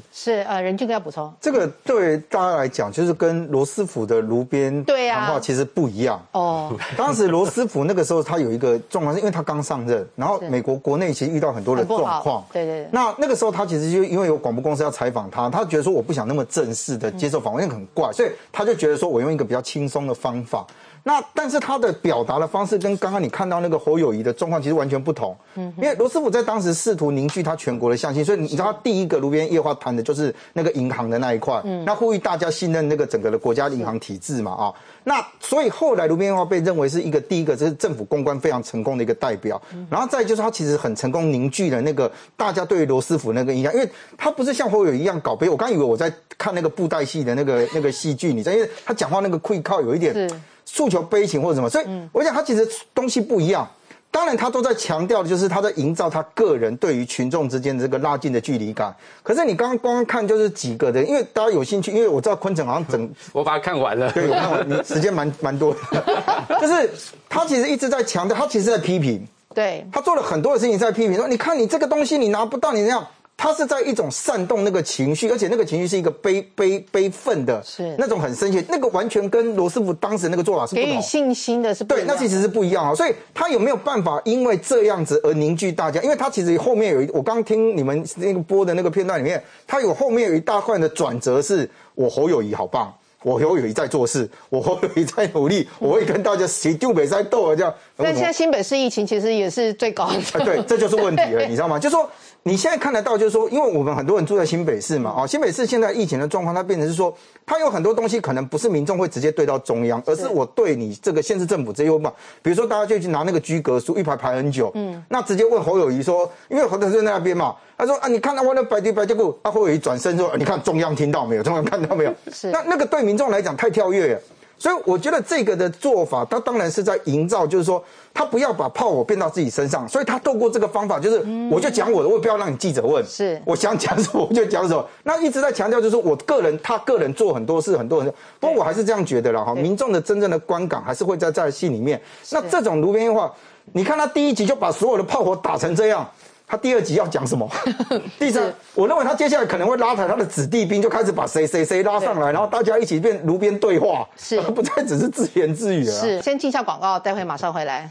是任俊哥要补充， 这个对大家来讲，就是跟罗斯福的炉边谈话其实不一样哦。当时罗斯福那个时候他有一个状况，是因为他刚上任，然后美国国内其实遇到很多的状况， 对。 那个时候他其实就因为有广播公司要采访他觉得说我不想那么正式的接受访问，那个很怪，所以他就觉得说我用一个比较轻松的方法。那但是他的表达的方式跟刚刚你看到那个侯友宜的状况其实完全不同，因为罗斯福在当时试图凝聚他全国的向心，所以你知道他第一个炉边夜话谈的就是那个银行的那一块，那呼吁大家信任那个整个的国家银行体制嘛啊，那所以后来炉边夜话被认为是第一个就是政府公关非常成功的一个代表，然后再就是他其实很成功凝聚了那个大家对于罗斯福那个印象，因为他不是像侯友宜一样搞悲，我刚以为我在看那个布袋戏的那个戏剧，你知道，因为他讲话那个会靠有一点诉求悲情或者什么，所以我想他其实东西不一样。当然，他都在强调的就是他在营造他个人对于群众之间的这个拉近的距离感。可是你刚刚看就是几个的，因为大家有兴趣，因为我知道昆城好像我把它看完了， 对，我看完，你时间蛮多的，就是他其实一直在强调，他其实在批评， 对， 他做了很多的事情在批评，说你看你这个东西你拿不到，你这样。他是在一种煽动那个情绪，而且那个情绪是一个悲愤的，是那种很生气，那个完全跟罗斯福当时那个做法是不同， 给予信心的是不一样， 对，那其实是不一样啊。所以他有没有办法因为这样子而凝聚大家？因为他其实后面我刚听你们那个播的那个片段里面，他后面有一大块的转折，是我侯友宜好棒。我侯友宜在做事，我侯友宜在努力，我会跟大家谁丢北塞斗啊这样。 但现在新北市疫情其实也是最高的， 对，这就是问题了，你知道吗？就是说你现在看得到，就是说，因为我们很多人住在新北市嘛，新北市现在疫情的状况，它变成是说，它有很多东西可能不是民众会直接对到中央，而是我对你这个县市政府直接问嘛。比如说大家就去拿那个居格书，一排很久，那直接问侯友宜说，因为侯友宜在那边嘛。他说啊，你看到我的白结果，他会有一转身说，你看中央听到没有？中央看到没有？是那个对民众来讲太跳跃了，所以我觉得这个的做法，他当然是在营造，就是说他不要把炮火变到自己身上，所以他透过这个方法，就是我就讲我的，我也不要让你记者问，是我想讲什么我就讲什么。那一直在强调就是他个人做很多事，很多人，不过我还是这样觉得啦哈，民众的真正的观感还是会在戏里面。那这种炉边夜话，你看他第一集就把所有的炮火打成这样。他第二集要讲什么？第三，我认为他接下来可能会拉抬他的子弟兵，就开始把谁拉上来，然后大家一起变炉边对话，是不再只是自言自语了。 是，先进一下广告，待会马上回来。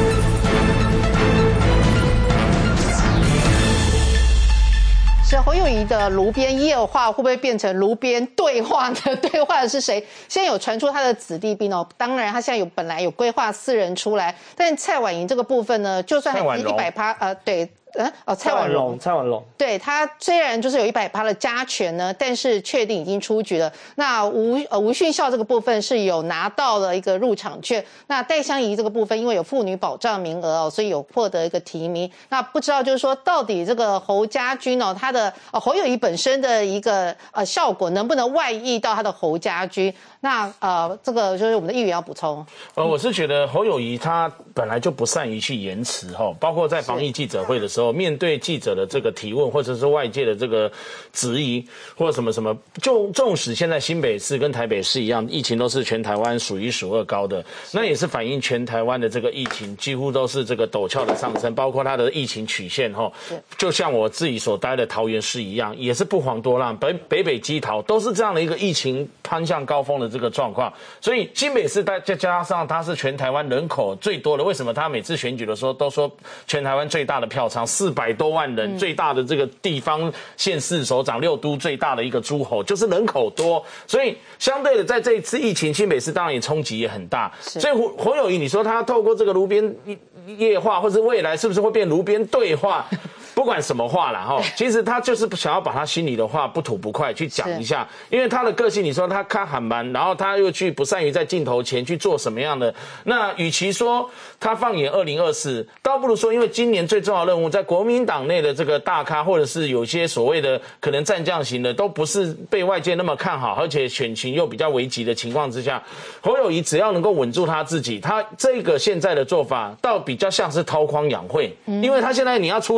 是侯友宜的炉边夜话会不会变成炉边对话呢？对话的是谁？现在有传出他的子弟兵哦，当然他现在本来有规划4人出来，但蔡婉莹这个部分呢，就算还是100%，对。蔡婉蓉，对他虽然就是有100%的加权呢，但是确定已经出局了。那吴训孝这个部分是有拿到了一个入场券。那戴相仪这个部分因为有妇女保障名额哦，所以有获得一个提名。那不知道就是说到底这个侯家军哦，他的侯友宜本身的一个效果能不能外溢到他的侯家军？那这个就是我们的议员要补充。 我是觉得侯友宜他本来就不善于去言辞哈，包括在防疫记者会的时候，面对记者的这个提问，或者是外界的这个质疑，或者什么，纵使现在新北市跟台北市一样，疫情都是全台湾数1数2高的，那也是反映全台湾的这个疫情几乎都是这个陡峭的上升，包括它的疫情曲线哈，就像我自己所待的桃园市一样，也是不遑多让，北基桃都是这样的一个疫情攀向高峰的这个状况，所以新北市再加上它是全台湾人口最多的，为什么他每次选举的时候都说全台湾最大的票仓400多万人，最大的这个地方县市首长6都最大的一个诸侯，就是人口多，所以相对的在这一次疫情，新北市当然也冲击也很大，所以侯友宜你说他透过这个炉边夜话，或是未来是不是会变炉边对话？不管什么话啦哈，其实他就是想要把他心里的话不吐不快去讲一下，因为他的个性，你说他看很慢，然后他又去不善于在镜头前去做什么样的，那与其说他放眼2024，倒不如说，因为今年最重要的任务，在国民党内的这个大咖，或者是有些所谓的可能战将型的，都不是被外界那么看好，而且选情又比较危急的情况之下，侯友宜只要能够稳住他自己，他这个现在的做法，倒比较像是韬光养晦，因为他现在你要出头。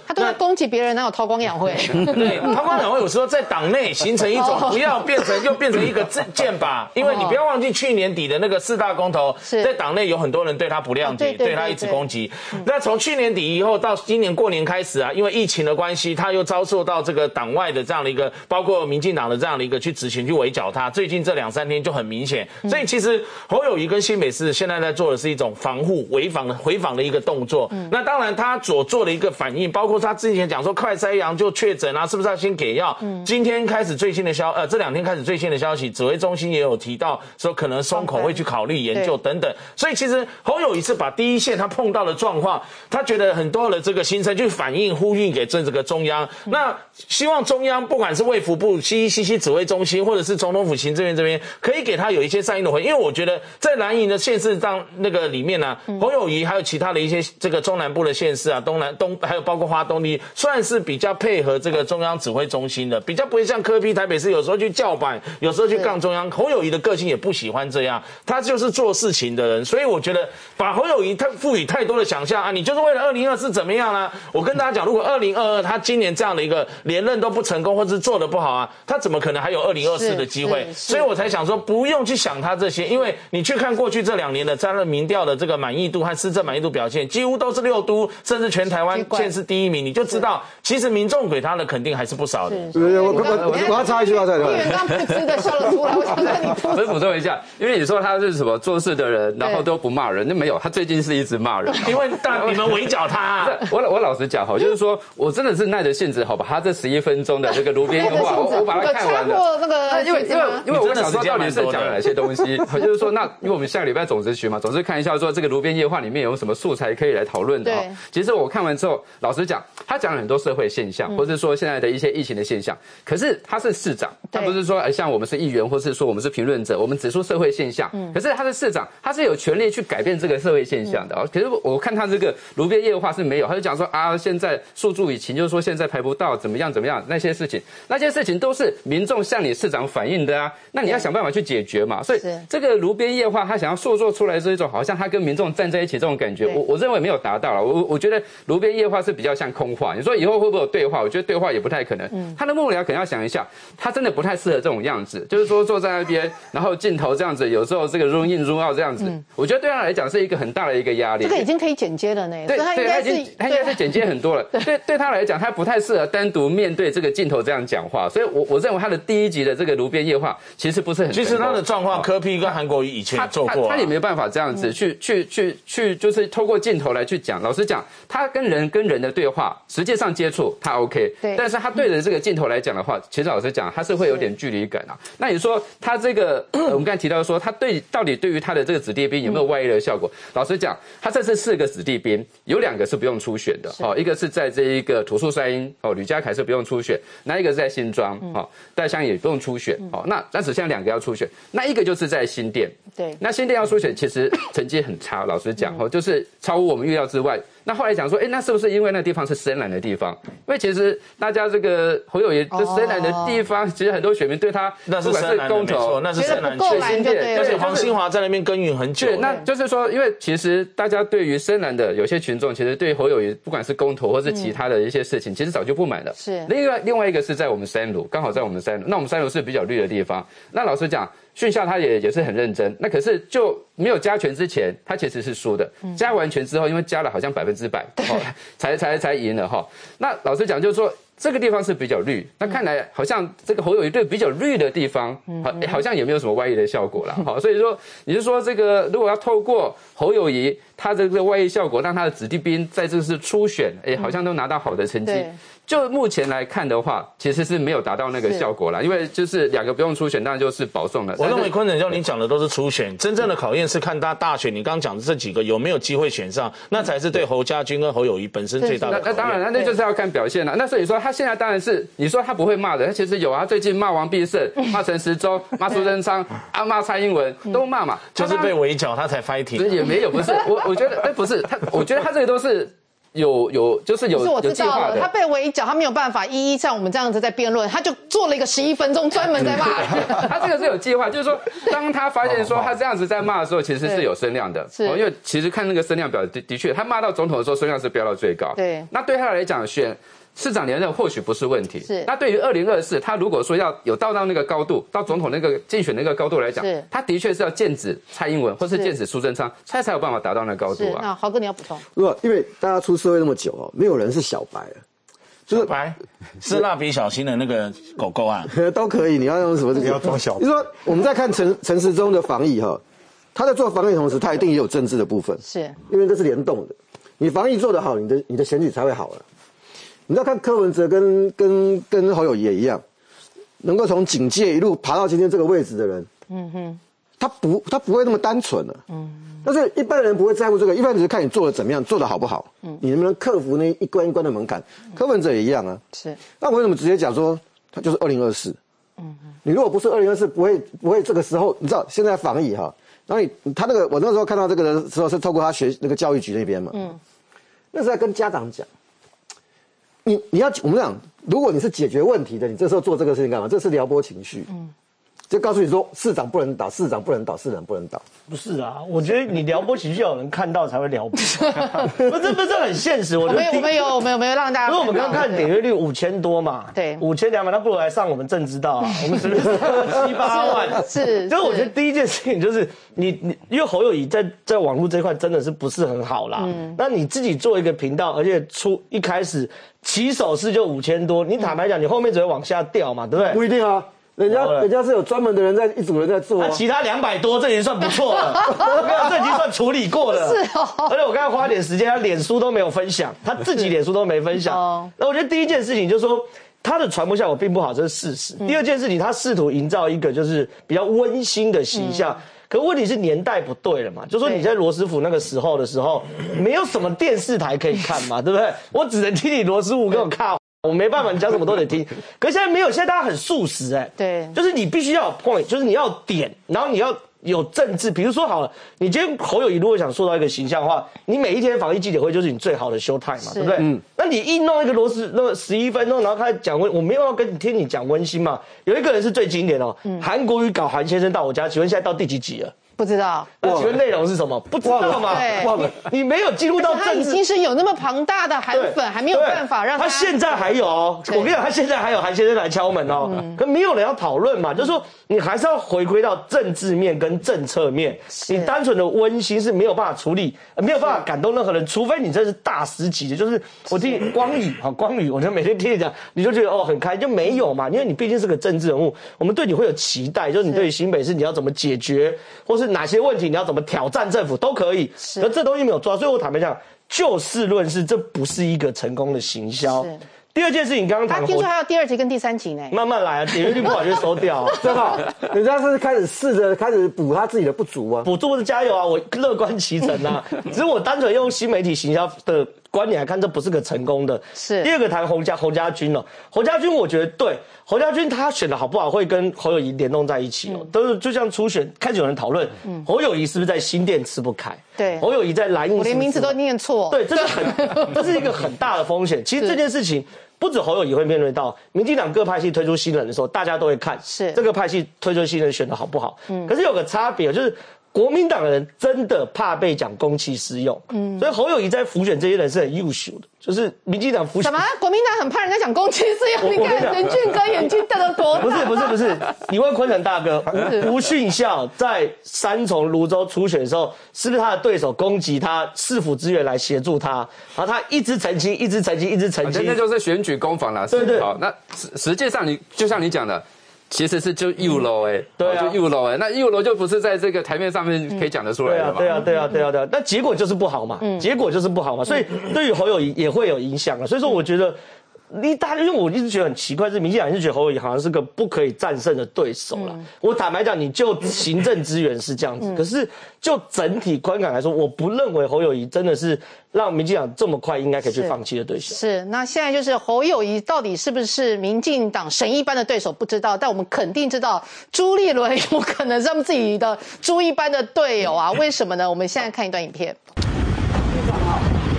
他都在攻击别人，哪有韬光养晦？ 对，韬光养晦，有时候在党内形成一种，不要变成一个箭靶，因为你不要忘记去年底的那个4大公投，在党内有很多人对他不谅解，对他一直攻击。那从去年底以后到今年过年开始啊，因为疫情的关系，他又遭受到这个党外的这样的一个，包括民进党的这样的一个去执行去围剿他。最近这2-3天就很明显，所以其实侯友宜跟新北市现在在做的是一种防护、回访的一个动作。那当然他所做的一个反应，包括他之前讲说快筛阳就确诊啊，是不是要先给药？今天开始最新的这2天开始最新的消息，指挥中心也有提到说可能松口会去考虑研究等等。所以其实侯友宜是把第一线他碰到的状况，他觉得很多的这个新生去反映呼吁给这个中央。那希望中央不管是卫福部、CDC指挥中心，或者是总统府行政院这边，可以给他有一些善意的回应。因为我觉得在蓝营的县市那个里面呢，侯友宜还有其他的一些这个中南部的县市啊，东还有包括花东地，算是比较配合这个中央指挥中心的，比较不会像柯 P 台北市有时候去叫板，有时候去杠中央。侯友宜的个性也不喜欢这样，他就是做事情的人，所以我觉得把侯友宜他赋予太多的想象啊，你就是为了2024怎么样啊？我跟大家讲，如果2022他今年这样的一个连任都不成功，或者是做得不好啊，他怎么可能还有2024的机会？所以我才想说，不用去想他这些，因为你去看过去这2年的在民调的这个满意度和施政满意度表现，几乎都是6都甚至全台湾县市第1名，你就知道其实民众给他的肯定还是不少的。 我要插一句话， 议员刚不知的笑了出来，我想跟你我补充一下，因为你说他是什么做事的人，然后都不骂人，那没有，他最近是一直骂人， 因为你们围剿他啊。 我老实讲哈，就是说我真的是耐着性子，好把他这11分钟的这个炉边夜话，我把它看完了。因为我想说到底是讲了哪些东西，就是说那因为我们下个礼拜总咨询嘛，总是看一下说这个炉边夜话里面有什么素材可以来讨论的。其实我看完之后，老实讲，他讲了很多社会现象，或者说现在的一些疫情的现象。可是他是市长，他不是说像我们是议员，或是说我们是评论者，我们指出社会现象。可是他是市长，他是有权利去改变这个社会现象的。可是我看他这个炉边夜话是没有，他就讲说啊，现在诉诸以情，就是说现在排不到，怎么样那些事情都是民众向你市长反映的啊。那你要想办法去解决嘛。所以这个炉边夜话，他想要塑造出来是一种好像他跟民众站在一起这种感觉，我认为没有达到了。我觉得炉边夜话是比较像空话。你说以后会不会有对话？我觉得对话也不太可能。他的幕僚可能要想一下，他真的不太适合这种样子，就是说坐在那边，然后镜头这样子，有时候这个 run in run out 这样子，我觉得对他来讲是一个很大的一个压力。 这个已经可以剪接了呢， 对，他应该是剪接很多了。对他来讲，他不太适合单独面对这个镜头这样讲话，所以我认为他的第1集的这个炉边夜话其实不是很成功。 其实他的状况，柯 P 跟韩国瑜以前也做过， 他也没有办法这样子去，就是透过镜头来去讲。老实讲，他跟人的对话，实际上接触他 OK， 但是他对着这个镜头来讲的话，其实老实讲，他是会有点距离感啊。那你说他这个，我们刚才提到说，他到底对于他的这个子弟兵有没有外溢的效果？老实讲，他这次4个子弟兵，有2个是不用出选的，一个是在这一个土树山阴，吕家凯是不用出选，那一个是在新庄，戴香也不用出选，那只剩下2个要出选，那一个就是在新店， 对， 那新店要出选，其实成绩很差，老实讲，就是超乎我们预料之外。那后来讲说，那是不是因为那地方是深蓝的地方？因为其实大家这个侯友宜这深蓝的地方，其实很多选民对他那是深蓝的，没错，那是深蓝区新店， 而且黄兴华在那边耕耘很久。 那就是说，因为其实大家对于深蓝的有些群众，其实对侯友宜不管是公投或是其他的一些事情，其实早就不满了。 是另外一个是在我们三芦，刚好在我们三芦，那我们三芦是比较绿的地方。那老实讲，训校他也是很认真，那可是就没有加权之前，他其实是输的。加完权之后，因为加了好像100%，才赢了哈。那老实讲，就是说这个地方是比较绿，那看来好像这个侯友宜对比较绿的地方，好像也没有什么外溢的效果啦。好，所以说你是说这个如果要透过侯友宜他这个外溢效果，让他的子弟兵在这次初选，好像都拿到好的成绩。就目前来看的话，其实是没有达到那个效果啦，因为就是2个不用初选，当然就是保送了。 我认为坤城就你讲的都是初选，真正的考验是看他大选，你刚刚讲的这几个有没有机会选上，那才是对侯家军跟侯友宜本身最大的考验。 那当然，那就是要看表现了。那所以说他现在当然是你说他不会骂人，他其实有啊，最近骂王必胜、骂陈时中、骂苏贞昌、骂蔡英文都骂嘛， 就是被围剿他才 fighting。 也没有，不是我觉得不是他，我觉得他这个都是。 就是有计划的。 他被围剿，他没有办法一一像我们这样子在辩论，他就做了一个11分钟专门在骂人。 他这个是有计划，就是说，当他发现说他这样子在骂的时候，其实是有声量的。 是， 因为其实看那个声量表，的确，他骂到总统的时候，声量是飙到最高。 对， 那对他来讲，选市长连任或许不是问题。 是， 那对于2024，他如果说要有到那个高度，到总统那个竞选那个高度来讲，他的确是要剑指蔡英文或是剑指苏贞昌，他才有办法达到那个高度啊。 那豪哥你要补充？ 因为大家出社会那么久哦，没有人是小白。 小白是蜡笔小新的那个狗狗啊， 都可以。你要用什么？ 不要装小白。 你说我们在看陈时中的防疫哈，他在做防疫同时，他一定也有政治的部分， 是因为这是联动的。你防疫做得好，你的选举才会好了。你要看柯文哲跟侯友宜也一样，能够从警界一路爬到今天这个位置的人，他不会那么单纯了。但是一般人不会在乎这个，一般人只是看你做的怎么样，做的好不好，你能不能克服那一关一关的门槛。柯文哲也一样啊。是。那我为什么直接讲说他就是2024？你如果不是2024，不会这个时候，你知道现在防疫哈，然后他那个我那时候看到这个的时候是透过他学那个教育局那边嘛，那是在跟家长讲，你要我们讲，如果你是解决问题的，你这时候做这个事情干嘛？这是撩拨情绪。就告诉你说，市长不能倒，市长不能倒，市长不能倒。 不是啊，我觉得你撩拨情绪有人看到才会撩拨，不是很现实。我们有让大家， 因为我们刚刚看点阅率5000多嘛，对，5200，那不如来上我们正知道啊，我们随便7、8万。 是， 所以我觉得第一件事情就是你因为侯友宜在网络这一块真的是不是很好啦。那你自己做一个频道，而且一开始起手式就5000多，你坦白讲，你后面只会往下掉嘛，对不对？ 不一定啊。人家是有专门的人一组人在做， 其他200多，这已经算不错了。这已经算处理过了。 是哦。 而且我刚才花点时间，他脸书都没有分享，他自己脸书都没分享。那我觉得第一件事情就是说，他的传播效果并不好，这是事实。第二件事情，他试图营造一个就是比较温馨的形象。可问题是年代不对了嘛？就说你在罗斯福那个时候的时候，没有什么电视台可以看嘛，对不对？我只能听你罗斯福跟我看。我没办法，你讲什么都得听。可是现在没有，现在大家很速食对， 就是你必须要有 point， 就是你要点，然后你要有政治。比如说好了，你今天侯友宜如果想塑造一个形象的话，你每一天防疫记者会就是你最好的 show time 嘛，对不对？那你一弄一个那个11分钟，然后开始讲我没有要听你讲温馨嘛。有一个人是最经典哦，韩国瑜搞韩先生到我家，请问现在到第几集了？ 不知道， 那请问内容是什么？不知道嘛？忘了，你没有进入到他已经是有那么庞大的韩粉，还没有办法让他现在还有哦。我跟你讲，他现在还有韩先生来敲门哦，可没有人要讨论嘛，就是说你还是要回归到政治面跟政策面，你单纯的温馨是没有办法处理，没有办法感动任何人，除非你真是大师级的，就是我听光宇，我就每天听你讲，你就觉得很开心，就没有嘛，因为你毕竟是个政治人物，我们对你会有期待，就是你对于新北市你要怎么解决，或是哪些问题你要怎么挑战政府都可以，可这东西没有做到，所以我坦白讲，就事论事，这不是一个成功的行销。第二件事情，刚刚谈， 他听说还有第2集跟第3集呢， 慢慢来啊，点阅率不好就收掉啊， 真的，人家是开始试着开始补他自己的不足啊， 补足是加油啊，我乐观其成啊，只是我单纯用新媒体行销的观点来看，这不是个成功的。是第二个谈侯家军哦，侯家军我觉得对，侯家军他选的好不好会跟侯友宜联动在一起哦，都是就像初选开始有人讨论，侯友宜是不是在新店吃不开？对，侯友宜在蓝营， 我连名字都念错， 对，这是一个很大的风险。其实这件事情不止侯友宜会面对到，民进党各派系推出新人的时候，大家都会看是这个派系推出新人选的好不好。可是有个差别就是。国民党的人真的怕被讲公器私用，所以侯友宜在辅选这些人是很优秀的，就是民进党辅选什么？国民党很怕人家讲公器私用，你看任俊哥眼睛瞪得多大？ 不是，你问昆城大哥，吴训孝在3重泸州初选的时候，是不是他的对手攻击他，市府资源来协助他，然后他一直澄清， 那就是选举攻防啦。 对， 好，那实际上就像你讲的。其实是就右楼对啊， 就右楼那右楼就不是在这个台面上面可以讲得出来的嘛。 对啊，那结果就是不好嘛，所以对于侯友宜也会有影响啊。所以说，我觉得因为我一直觉得很奇怪，是民进党一直觉得侯友宜好像是个不可以战胜的对手啦。我坦白讲，你就行政资源是这样子，可是就整体观感来说，我不认为侯友宜真的是让民进党这么快应该可以去放弃的对手。 是，那现在就是侯友宜到底是不是民进党神一般的对手不知道，但我们肯定知道朱立伦有可能是他们自己的猪一般的队友啊？为什么呢？我们现在看一段影片。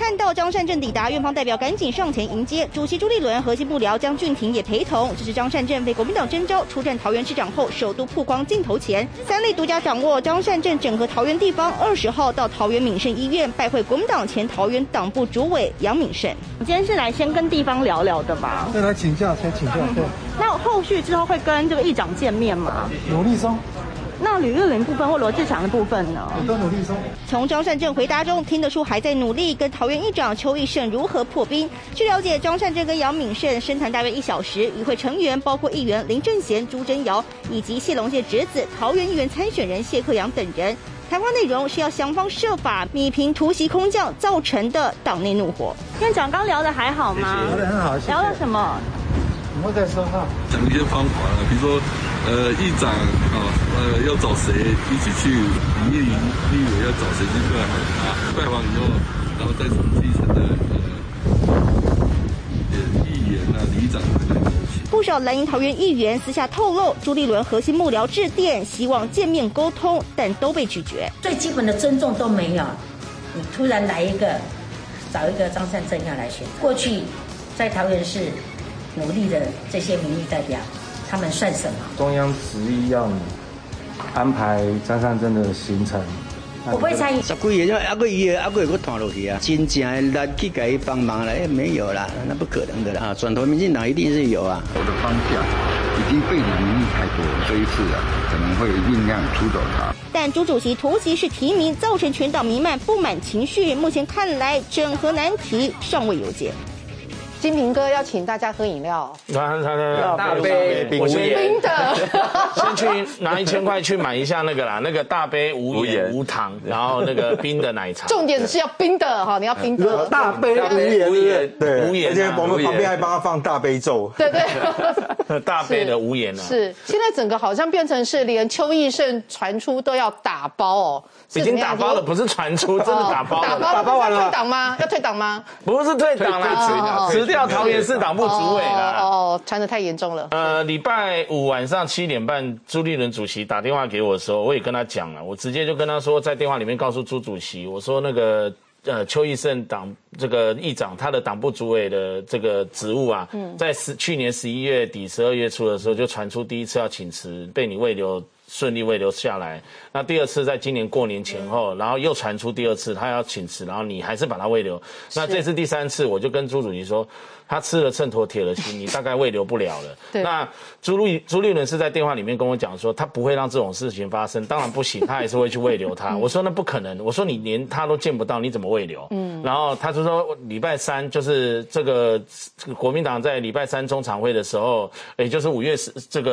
看到张善政抵达，院方代表赶紧上前迎接，主席朱立伦、核心幕僚江俊廷也陪同。这是张善政被国民党征召出战桃园市长后，首度曝光镜头前，3立独家掌握张善政整合桃园地方，20号到桃园敏盛医院拜会国民党前桃园党部主委杨敏盛。今天是来先跟地方聊聊的吧？ 对，来请教，先请教。对。 那后续之后会跟这个议长见面吗？ 努力中。 那吕玉玲部分或罗志祥的部分呢？ 我都努力中。 从张善政回答中听得出还在努力跟桃园议长邱奕胜如何破冰。据了解，张善政跟杨敏盛深谈大约1小时，与会成员包括议员林正贤、朱贞瑶以及谢龙介侄子桃园议员参选人谢克阳等人。谈话内容是要想方设法弭平突袭空降造成的党内怒火。院长刚聊的还好吗？ 聊得很好， 聊了什么？ 我在说话， 讲一些方法了，比如说，议长要找谁一起去，立委要找谁去拜访他，拜访以后，然后再从基层的议员啊、里长来一起。 不少蓝营桃园议员私下透露，朱立伦核心幕僚致电，希望见面沟通，但都被拒绝。 最基本的尊重都没有，你突然来一个，找一个张善政要来选，过去在桃园市努力的这些民意代表，他们算什么？ 中央执意要你安排张善政的行程， 我不会参与。 10几个，还个月我谈落去啊，真正的力去给帮忙了，没有啦，那不可能的啦。转投民进党一定是有啊。 我的方向已经背离民意太多，这一次啊，可能会尽量出走他。 但朱主席突袭式提名，造成全党弥漫不满情绪，目前看来整合难题尚未有解。 金平哥要请大家喝饮料， 大杯我先冰的， 先去拿1000块去买一下那个啦，那个大杯无盐无糖，然后那个冰的奶茶。 重点是要冰的哈，你要冰的。 大杯无盐，对， 无盐， 而且我们旁边还帮他放大悲咒。 对对， 大杯的无盐啊。 是，现在整个好像变成是连邱奕胜传出都要打包哦。 已经打包了，不是传出，真的打包了。 打包完了，退党吗？要退党吗？ 不是退党啦，辞掉桃园市党部主委啦。 哦，传得太严重了。 礼拜5晚上7点半，朱立伦主席打电话给我的时候，我也跟他讲了，我直接就跟他说，在电话里面告诉朱主席，我说那个邱奕胜这个议长他的党部主委的这个职务啊，在去年11月底12月初的时候就传出第一次要请辞，被你顺利未留下来。那第二次在今年过年前后，然后又传出第2次他要请辞，然后你还是把他未留。那这次第3次，我就跟朱主席说，他吃了秤砣铁了心，你大概未留不了了。那朱立伦是在电话里面跟我讲说，他不会让这种事情发生，当然不行，他还是会去未留他。我说那不可能，我说你连他都见不到，你怎么未留？然后他就说礼拜3就是这个国民党在礼拜3中常会的时候，也就是5月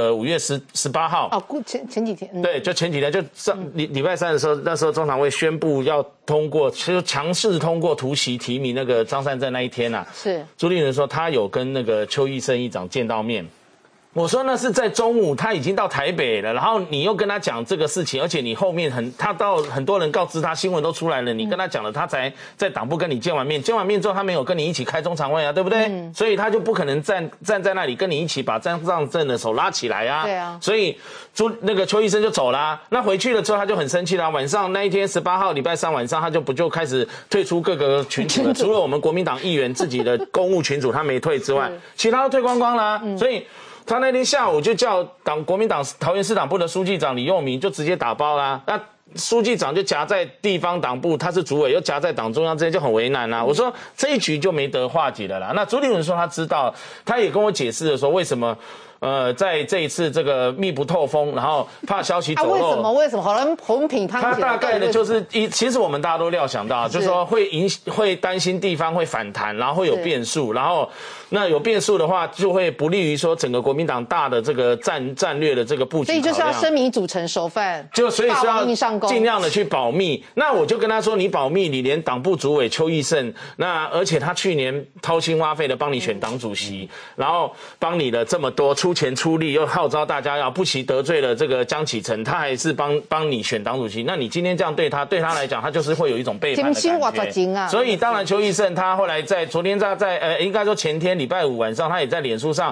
18号哦，前几天， 对，就前几天就礼拜3的时候，那时候中常会宣布要通过，就强势通过突袭提名那个张善政那一天啊，是朱立伦说他有跟那个邱奕胜议长见到面。我说那是在中午，他已经到台北了，然后你又跟他讲这个事情，而且你后面他到很多人告知他，新闻都出来了，你跟他讲了，他才在党部跟你见完面之后，他没有跟你一起开中常会啊，对不对？所以他就不可能站在那里跟你一起把张善政的手拉起来啊。对啊。所以那个邱奕胜就走啦，那回去了之后他就很生气啦，晚上那一天18号礼拜3晚上他就开始退出各个群组了，除了我们国民党议员自己的公务群组他没退之外，其他都退光光啦。所以他那天下午就叫国民党桃园市党部的书记长李佑明就直接打包啦。那书记长就夹在地方党部，他是主委，又夹在党中央之间，就很为难啦。我说这一局就没得化解了啦。那朱立伦说他知道，他也跟我解释了说为什么。在这一次这个密不透风，然后怕消息走漏。 为什么？好像红品他大概的就是其实我们大家都料想到，就是说会担心地方会反弹，然后会有变数，然后那有变数的话，就会不利于说整个国民党大的这个战略的这个布局。 所以就是要生米煮成熟饭， 所以是要尽量的去保密。那我就跟他说，你保密，你连党部主委邱奕胜，那而且他去年掏心挖肺的帮你选党主席，然后帮你的这么多出钱出力，又号召大家要不惜得罪了这个江启臣，他还是帮你选党主席。那你今天这样对他来讲，他就是会有一种背叛的感觉。所以当然邱奕胜他后来昨天在应该说前天礼拜5晚上，他也在脸书上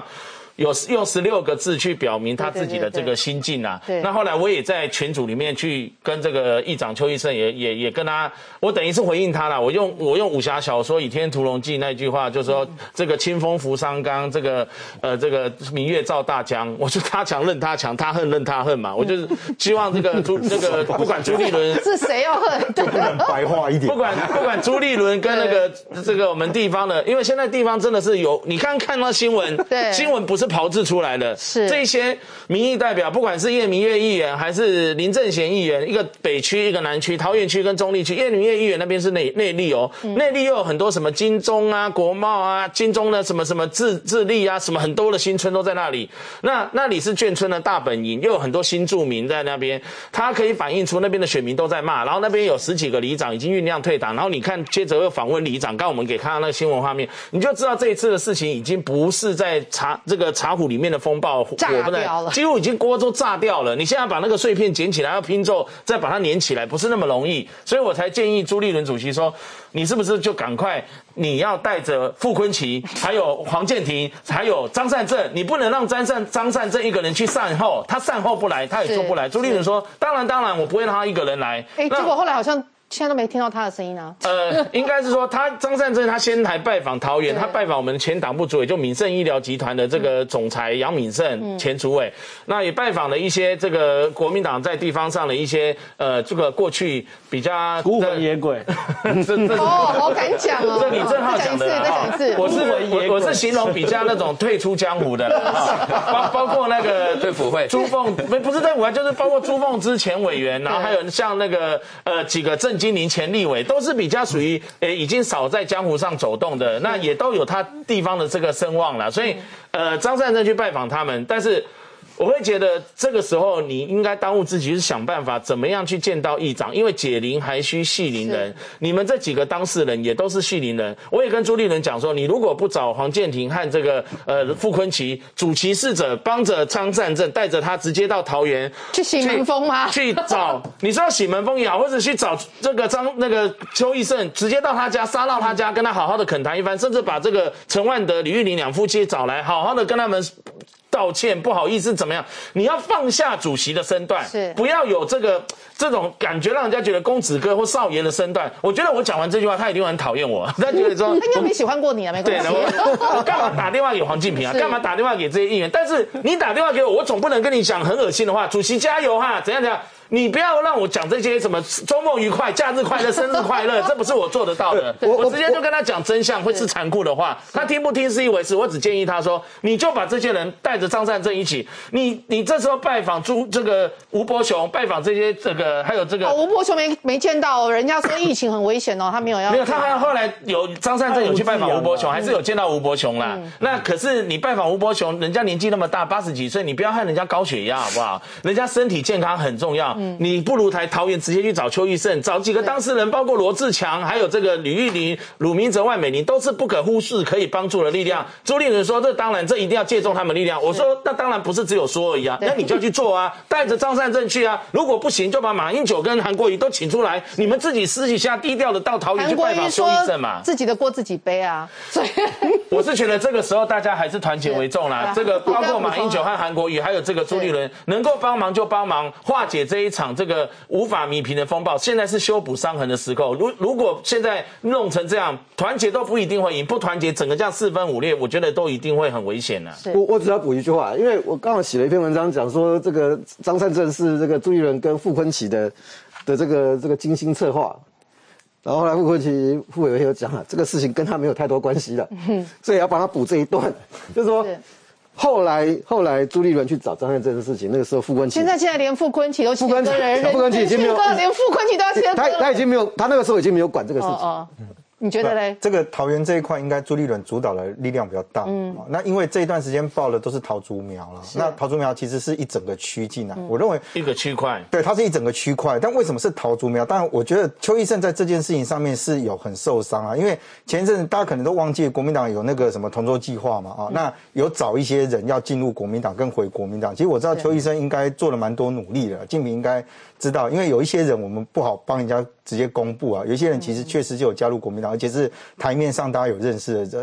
有用16个字去表明他自己的这个心境啊。 对。 那后来我也在群组里面去跟这个议长邱奕胜也跟他，我等于是回应他了。我用武侠小说《倚天屠龙记》那句话，就说这个清风拂桑冈，这个明月照大江。我就他强任他强，他恨任他恨嘛。我就是希望这个不管朱立伦是谁要恨， 就不能白话一点。不管朱立伦跟这个我们地方的，因为现在地方真的是有，你看到新闻， 对， 新闻不是炮制出来的， 是这些民意代表，不管是叶明月议员还是林正贤议员，一个北区一个南区，桃园区跟中坜区，叶明月议员那边是内坜哦，内坜又有很多什么金钟啊、国贸啊、金钟的什么智利啊，什么很多的新村都在那里。那里是眷村的大本营，又有很多新住民在那边，它可以反映出那边的选民都在骂，然后那边有10几个里长已经酝酿退党，然后你看接着又访问里长，刚我们给看到那个新闻画面，你就知道这一次的事情已经不是在茶壶里面的风暴炸掉了， 几乎已经锅都炸掉了。你现在把那个碎片捡起来要拼凑，再把它粘起来，不是那么容易。所以我才建议朱立伦主席说，你是不是就赶快你要带着傅崐萁，还有黄健庭，还有张善政，你不能让张善政一个人去善后，他善后不来，他也做不来。朱立伦说，当然，我不会让他一个人来。 结果后来好像。现在都没听到他的声音啊。 应该是说张善政他先来拜访桃园，他拜访我们前党部主委就敏盛医疗集团的这个总裁杨敏盛前主委，那也拜访了一些这个国民党在地方上的一些这个过去比较孤魂野鬼。 好敢讲哦。 这李正浩讲的， 再讲一次。 我是形容比较那种退出江湖的，包括那个退辅会朱凤，不是退辅会，就是包括朱凤之前委员，然后还有像那个几个郑金林前立委，都是比较属于已经少在江湖上走动的，那也都有他地方的这个声望了，所以张善政去拜访他们，但是。我会觉得这个时候你应该当务之急是想办法怎么样去见到议长，因为解铃还须系铃人，你们这几个当事人也都是系铃人。我也跟朱立伦讲说，你如果不找黄健庭和这个傅崐萁主其事者，帮着张善政带着他直接到桃园去洗门风吗？ 去找你说要洗门风也好，或者去找这个邱奕胜直接到他家杀到他家，跟他好好的恳谈一番，甚至把这个陈万德、李玉玲两夫妻找来，好好的跟他们。道歉不好意思怎么样？你要放下主席的身段，不要有这种感觉，让人家觉得公子哥或少爷的身段。我觉得我讲完这句话，他一定会很讨厌我。他觉得说， 他应该没喜欢过你啊，没关系。 对，我干嘛打电话给黄敬平啊？干嘛打电话给这些议员？但是你打电话给我，我总不能跟你讲很恶心的话。主席加油哈，怎样怎样。你不要让我讲这些什么周末愉快、假日快乐、生日快乐，这不是我做得到的。我直接就跟他讲真相，会是残酷的话，他听不听是一回事。我只建议他说，你就把这些人带着张善政一起，你这时候拜访这个吴伯雄，拜访这些还有这个吴伯雄没见到，人家说疫情很危险哦，他没有要。 没有，他还后来有张善政有去拜访吴伯雄，还是有见到吴伯雄啦。那可是你拜访吴伯雄，人家年纪那么大，80几岁，你不要害人家高血压好不好？人家身体健康很重要。你不如桃园直接去找邱奕胜，找几个当事人，包括罗志强，还有这个吕玉玲、鲁明哲、万美玲，都是不可忽视可以帮助的力量。朱立伦说，这当然，这一定要借重他们力量。我说，那当然不是只有说而已啊，那你就要去做啊，带着张善政去啊。如果不行，就把马英九跟韩国瑜都请出来，你们自己私底下低调的到桃园去拜访邱奕胜嘛。 自己的锅自己背啊。所以我是觉得这个时候大家还是团结为重啦。这个包括马英九和韩国瑜，还有这个朱立伦，能够帮忙就帮忙，化解这一场这个无法弭平的风暴。现在是修补伤痕的时候，如果现在弄成这样，团结都不一定会赢，不团结整个这样4分5裂，我觉得都一定会很危险的。 我只要补一句话，因为我刚好写了一篇文章，讲说这个张善政是这个朱立伦跟傅崐萁的这个精心策划。然后后来傅崐萁副委员有讲了，这个事情跟他没有太多关系了，所以要帮他补这一段，就是说。后来朱立伦去找张善政的事情，那个时候傅崐萁。现在连傅崐萁都切割人，傅崐萁已经没有，连傅崐萁都要切割。他已经没有，他那个时候已经没有管这个事情。 你觉得嘞？ 这个桃园这一块应该朱立伦主导的力量比较大。那因为这一段时间报的都是桃竹苗了，那桃竹苗其实是一整个区进来，我认为一个区块， 对，它是一整个区块。但为什么是桃竹苗？当然，我觉得邱奕胜在这件事情上面是有很受伤啊，因为前一阵大家可能都忘记国民党有那个什么同舟计划嘛，那有找一些人要进入国民党跟回国民党。其实我知道邱奕胜应该做了蛮多努力的，敬平应该知道，因为有一些人我们不好帮人家直接公布啊，有一些人其实确实就有加入国民党，而且是台面上大家有认识的人。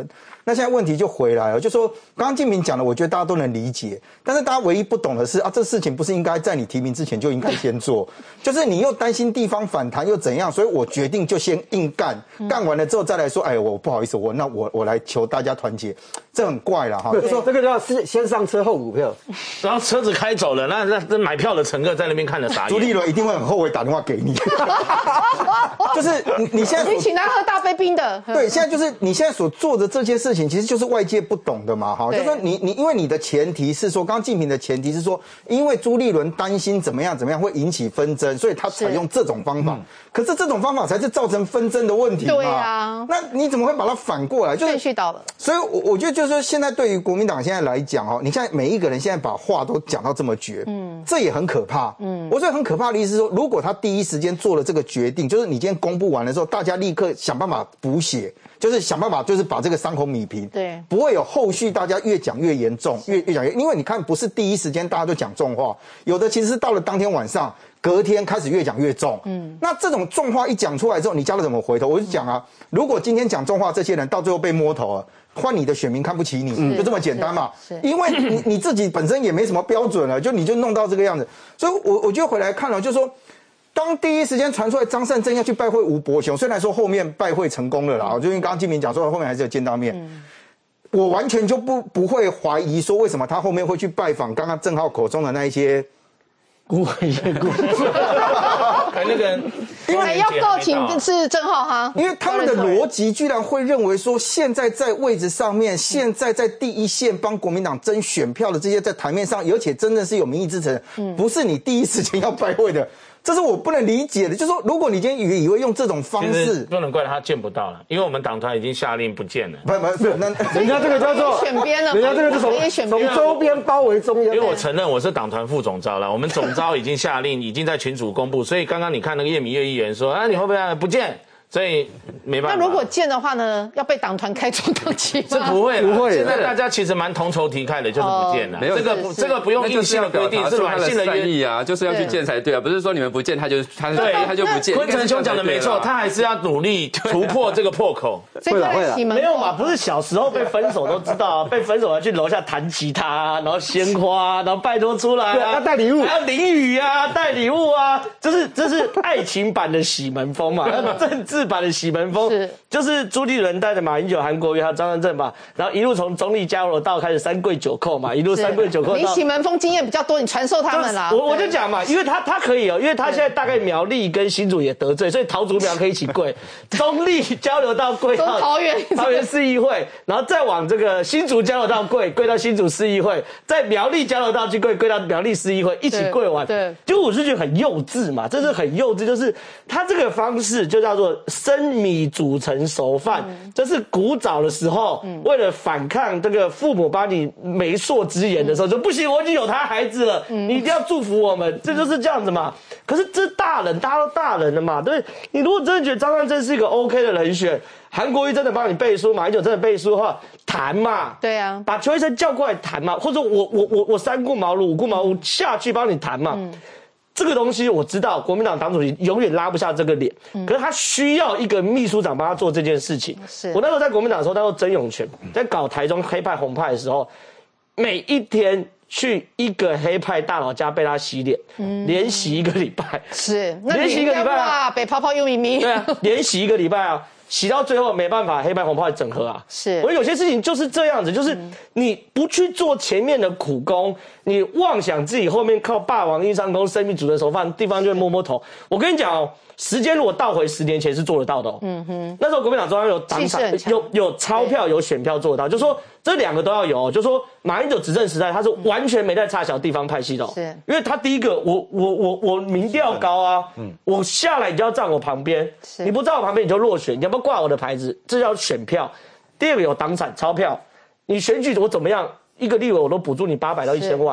那现在问题就回来了，就说刚刚敬平讲的，我觉得大家都能理解，但是大家唯一不懂的是啊，这事情不是应该在你提名之前就应该先做，就是你又担心地方反弹又怎样，所以我决定就先硬干，干完了之后再来说，哎，我不好意思，我来求大家团结，这很怪了哈。就说这个叫先上车后补票， 然后车子开走了，那买票的乘客在那边看了傻眼。 朱立伦一定会很后悔打电话给你，就是你现在你请他喝大杯冰的， 对，现在就是你现在所做的这些事情，其实就是外界不懂的嘛，哈，就说你因为你的前提是说，刚刚敬平的前提是说，因为朱立伦担心怎么样会引起纷争，所以他采用这种方法。可是这种方法才是造成纷争的问题嘛。 对啊， 那你怎么会把它反过来？就是顺序倒了。 所以我觉得就是说，现在对于国民党现在来讲哦，你现在每一个人现在把话都讲到这么绝，这也很可怕。我觉得很可怕的意思是说，如果他第一时间做了这个决定，就是你今天公布完的时候，大家立刻想办法补血。就是想办法，就是把这个伤口弭平， 对， 不会有后续大家越讲越严重，越讲越，因为你看不是第一时间大家都讲重话，有的其实是到了当天晚上，隔天开始越讲越重，那这种重话一讲出来之后，你叫他怎么回头？我就讲啊，如果今天讲重话这些人到最后被摸头了，换你的选民看不起你，就这么简单嘛，因为你自己本身也没什么标准了，你就弄到这个样子，所以我就回来看了，就是说。当第一时间传出来张善政要去拜会吴伯雄，虽然说后面拜会成功了啦，就因为刚刚敬平讲说后面还是有见到面，我完全就不会怀疑说为什么他后面会去拜访刚刚郑浩口中的那一些孤魂野鬼， 那个因为要告请是郑浩哈， 因为他们的逻辑居然会认为说现在在位置上面，现在在第一线帮国民党争选票的这些在台面上，而且真的是有民意支持，不是你第一时间要拜会的。这是我不能理解的，就是说，如果你今天以为用这种方式， 不能怪他见不到了，因为我们党团已经下令不见了。 不，那人家这个叫做选边了， 人家这个是从周边包围中央。 因为我承认我是党团副总召了，我们总召已经下令，已经在群组公布，所以刚刚你看那个叶明月议员说，啊，你会不会不见？所以没办法。 那如果见的话呢，要被党团开除党籍吗？ 这不会，不会。现在大家其实蛮同仇敌忾的，就是不见了。这个不用硬性的规定，是软性的善意啊，就是要去见才对啊，不是说你们不见他就不见。 坤城兄讲的没错，他还是要努力突破这个破口。 会了， 没有嘛？不是小时候被分手都知道，被分手要去楼下弹吉他，然后鲜花，然后拜托出来啊， 要带礼物， 还要淋雨啊，带礼物啊，这是爱情版的喜门风嘛，政治版的喜门风就是朱立伦带着马英九、韩国瑜还有张善政嘛，然后一路从总理交流道开始三跪九叩嘛，一路三跪九叩。 你喜门风经验比较多，你传授他们啦。 我就讲嘛，因为他可以因为他现在大概苗栗跟新竹也得罪，所以桃竹苗可以一起跪，中立交流道跪到桃园市议会，然后再往这个新竹交流道跪到新竹市议会，在苗栗交流道去跪到苗栗市议会，一起跪完。对，就我是觉得很幼稚嘛，这是很幼稚，就是他这个方式就叫做生米煮成熟饭，这是古早的时候为了反抗这个父母把你媒妁之言的时候，说不行，我已经有他孩子了，你一定要祝福我们，这就是这样子嘛。可是这大人，大家都大人了嘛，对，你如果真的觉得张善政是一个 OK 的人选，韩国瑜真的帮你背书，马英九真的背书的话，谈嘛， 对啊，把邱医生叫过来谈嘛，或者我三顾茅庐五顾茅庐下去帮你谈嘛。这个东西我知道，国民党党主席永远拉不下这个脸，可是他需要一个秘书长帮他做这件事情。我那时候在国民党的时候，那时候曾永权在搞台中黑派红派的时候，每一天去一个黑派大佬家被他洗脸，连洗1个礼拜，连洗1个礼拜啊，北泡泡又咪咪， 对啊，连洗1个礼拜啊。洗到最后没办法，黑白红派整合啊！我有些事情就是这样子，就是你不去做前面的苦工，你妄想自己后面靠霸王硬上弓、生米煮成熟饭，地方就会摸摸头。我跟你讲哦，时间如果倒回10年前是做得到的哦。那时候国民党中央有党产、有钞票、有选票做得到，就说这2个都要有哦。就说马英九执政时代，他是完全没在插小地方派系的哦，因为他第一个，我民调高啊，我下来你就要站我旁边，你不站我旁边你就落选，你要不要挂我的牌子？这叫选票。第二个有党产钞票，你选举我怎么样，一个立委我都补助你800到1000万。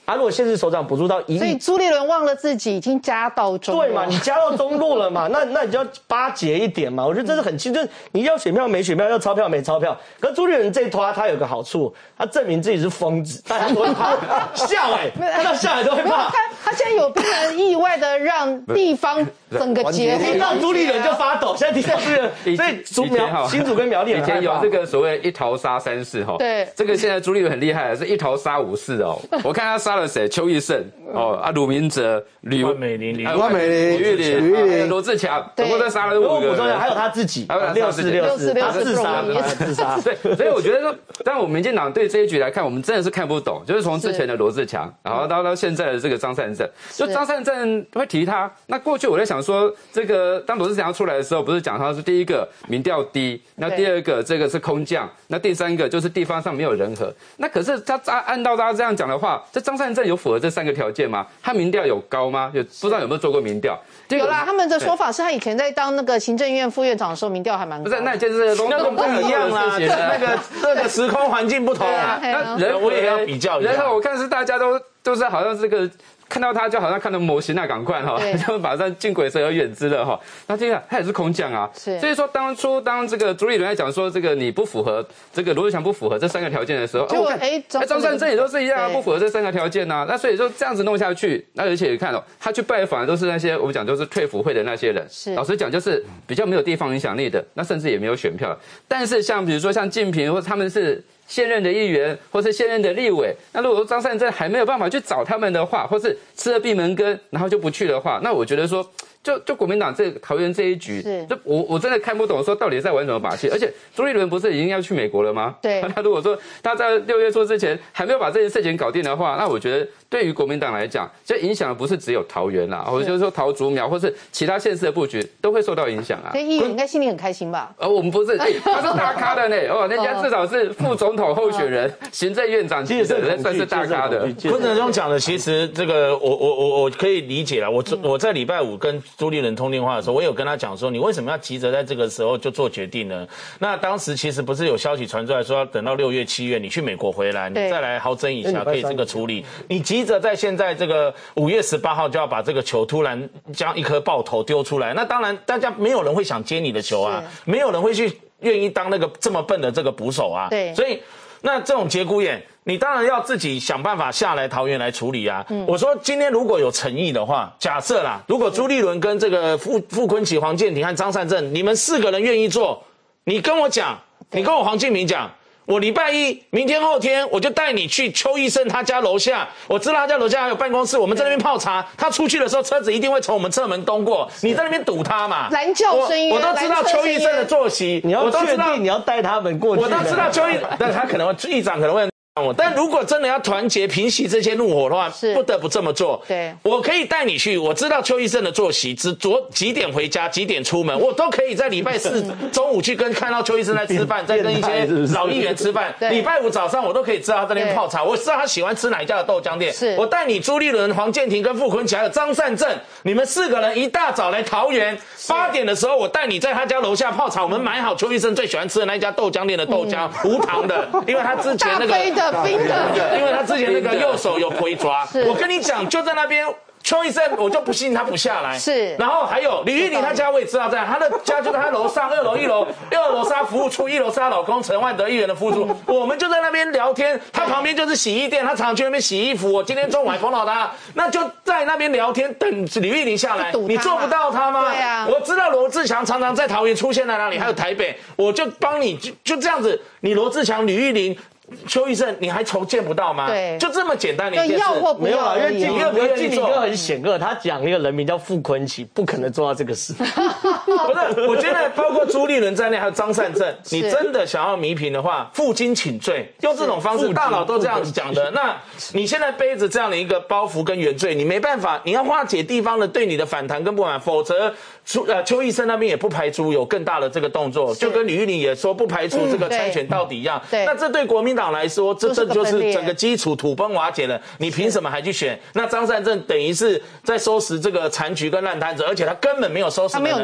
啊，如果县市首长补助到1亿， 所以朱立伦忘了自己已经加到中路， 对嘛？你加到中路了嘛？那你就要巴结一点嘛。我觉得这是很清，就是你要选票没选票，要钞票没钞票。可是朱立伦这一拖他有个好处，他证明自己是疯子，大家都会怕笑看到笑都会怕。 他现在有必然意外的让地方整个结合， 让朱立伦就发抖。现在听到朱立伦，所以新竹跟苗栗以前有这个所谓一桃杀3士哈， 对， 这个现在朱立伦很厉害，是一桃杀5士哦。我看他杀了谁？邱奕胜鲁明哲、吕美玲、 吕玉玲、罗志强，总共杀了5个。 还有他自己， 还有 646，他自杀。 对，所以我觉得说，当然我们民进党对这一局来看，我们真的是看不懂，就是从之前的罗志强，然后到现在的这个张善政，就张善政会提他。那过去我在想说，这个当罗志强出来的时候，不是讲他是第一个民调低，那第二个这个是空降，那第三个就是地方上没有人和。那可是他按照他这样讲的话，这张善政有符合这3个条件吗？他民调有高吗？不知道有没有做过民调？ 有啦，他们的说法是他以前在当那个行政院副院长的时候，民调还蛮高。 不是，那就是那个不一样啦，那个时空环境不同啊。 那人我也要比较一下。 然后我看是大家都是好像这个。看到他就好像看到模型那赶快哈，就马上进鬼神而远之了哈。那接下来他也是空降啊，所以说当这个朱立伦在讲说这个你不符合这个罗志强不符合这3个条件的时候，张善政也都是一样啊，不符合这3个条件啊。那所以就这样子弄下去，那而且你看他去拜访的都是那些我们讲就是退辅会的那些人，老实讲就是比较没有地方影响力的，那甚至也没有选票。但是像比如说像敬平或者他们是现任的议员或是现任的立委，那如果说张善政还没有办法去找他们的话，或是吃了闭门羹，然后就不去的话，那我觉得说，就国民党这桃园这一局，就我真的看不懂说到底在玩什么把戏。而且朱立伦不是已经要去美国了吗？ 对。 那如果说他在6月初之前还没有把这件事情搞定的话，那我觉得对于国民党来讲，这影响的不是只有桃园啦，或者就是说桃竹苗或是其他县市的布局都会受到影响啊。 所以议员应该心里很开心吧？ 我们不是，他是大咖的呢，人家至少是副总统候选人、行政院长级的，算是大咖的。 昆哲中讲的，其实这个我可以理解了。我在礼拜5跟朱立伦通电话的时候，我有跟他讲说，你为什么要急着在这个时候就做决定呢？那当时其实不是有消息传出来说要等到6月、7月你去美国回来，你再来好整以暇可以这个处理。你急着在现在这个5月18号就要把这个球突然将一颗爆头丢出来，那当然大家没有人会想接你的球啊，没有人会去愿意当那个这么笨的这个捕手啊。 对， 所以那这种节骨眼，你当然要自己想办法下来桃园来处理啊。我说今天如果有诚意的话，假设啦，如果朱立伦跟这个傅昆萁、黄健庭和张善政，你们4个人愿意做，你跟我讲，你跟我黄敬明讲。我礼拜1明天后天我就带你去邱奕胜他家楼下，我知道他家楼下还有办公室，我们在那边泡茶。他出去的时候车子一定会从我们侧门东过，你在那边堵他嘛？ 蓝教深渊， 我都知道邱奕胜的作息， 你要确定你要带他们过去。 我都知道邱奕，但他可能议长可能会。但如果真的要团结平息这些怒火的话，不得不这么做。 对， 我可以带你去，我知道邱奕胜的作息，几点回家，几点出门，我都可以在礼拜4中午去看到邱奕胜在吃饭，在跟一些老议员吃饭。礼拜5早上我都可以知道他在那边泡茶，我知道他喜欢吃哪一家的豆浆店。我带你朱立伦、黄健庭跟傅昆萁还有张善政，你们4个人一大早来桃园，8点的时候我带你在他家楼下泡茶，我们买好邱奕胜最喜欢吃的那一家豆浆店的豆浆，无糖的，因为他之前那个。 冰的， 因为他之前那个右手有回抓，我跟你讲，就在那边。邱奕胜，我就不信他不下来。 是， 然后还有李玉玲，他家我也知道在，他的家就在他楼上2楼、1楼，2楼是他服务处，1楼是他老公陈万德议员的服务处。我们就在那边聊天，他旁边就是洗衣店，他常常去那边洗衣服。我今天中午还碰到他，那就在那边聊天，等李玉玲下来。你做不到他吗？ 对啊， 我知道罗志强常常在桃园出现在哪里，还有台北，我就帮你就这样子，你罗志强、李玉玲。邱奕胜，你还见不到吗？ 对， 就这么简单的一件事。 要或不要， 因为敬明哥很险恶，他讲一个人名叫傅昆萁，不可能做到这个事。 不是，我觉得包括朱立伦在内，还有张善政，你真的想要弥平的话，负荆请罪，用这种方式，大佬都这样子讲的。那你现在背着这样的一个包袱跟原罪，你没办法，你要化解地方的对你的反弹跟不满，否则邱奕胜那边也不排除有更大的这个动作，就跟李玉玲也说不排除这个参选到底一样。那这对国民党来说，这就是整个基础土崩瓦解了。你凭什么还去选？那张善政等于是在收拾这个残局跟烂摊子，而且他根本没有收拾的能力。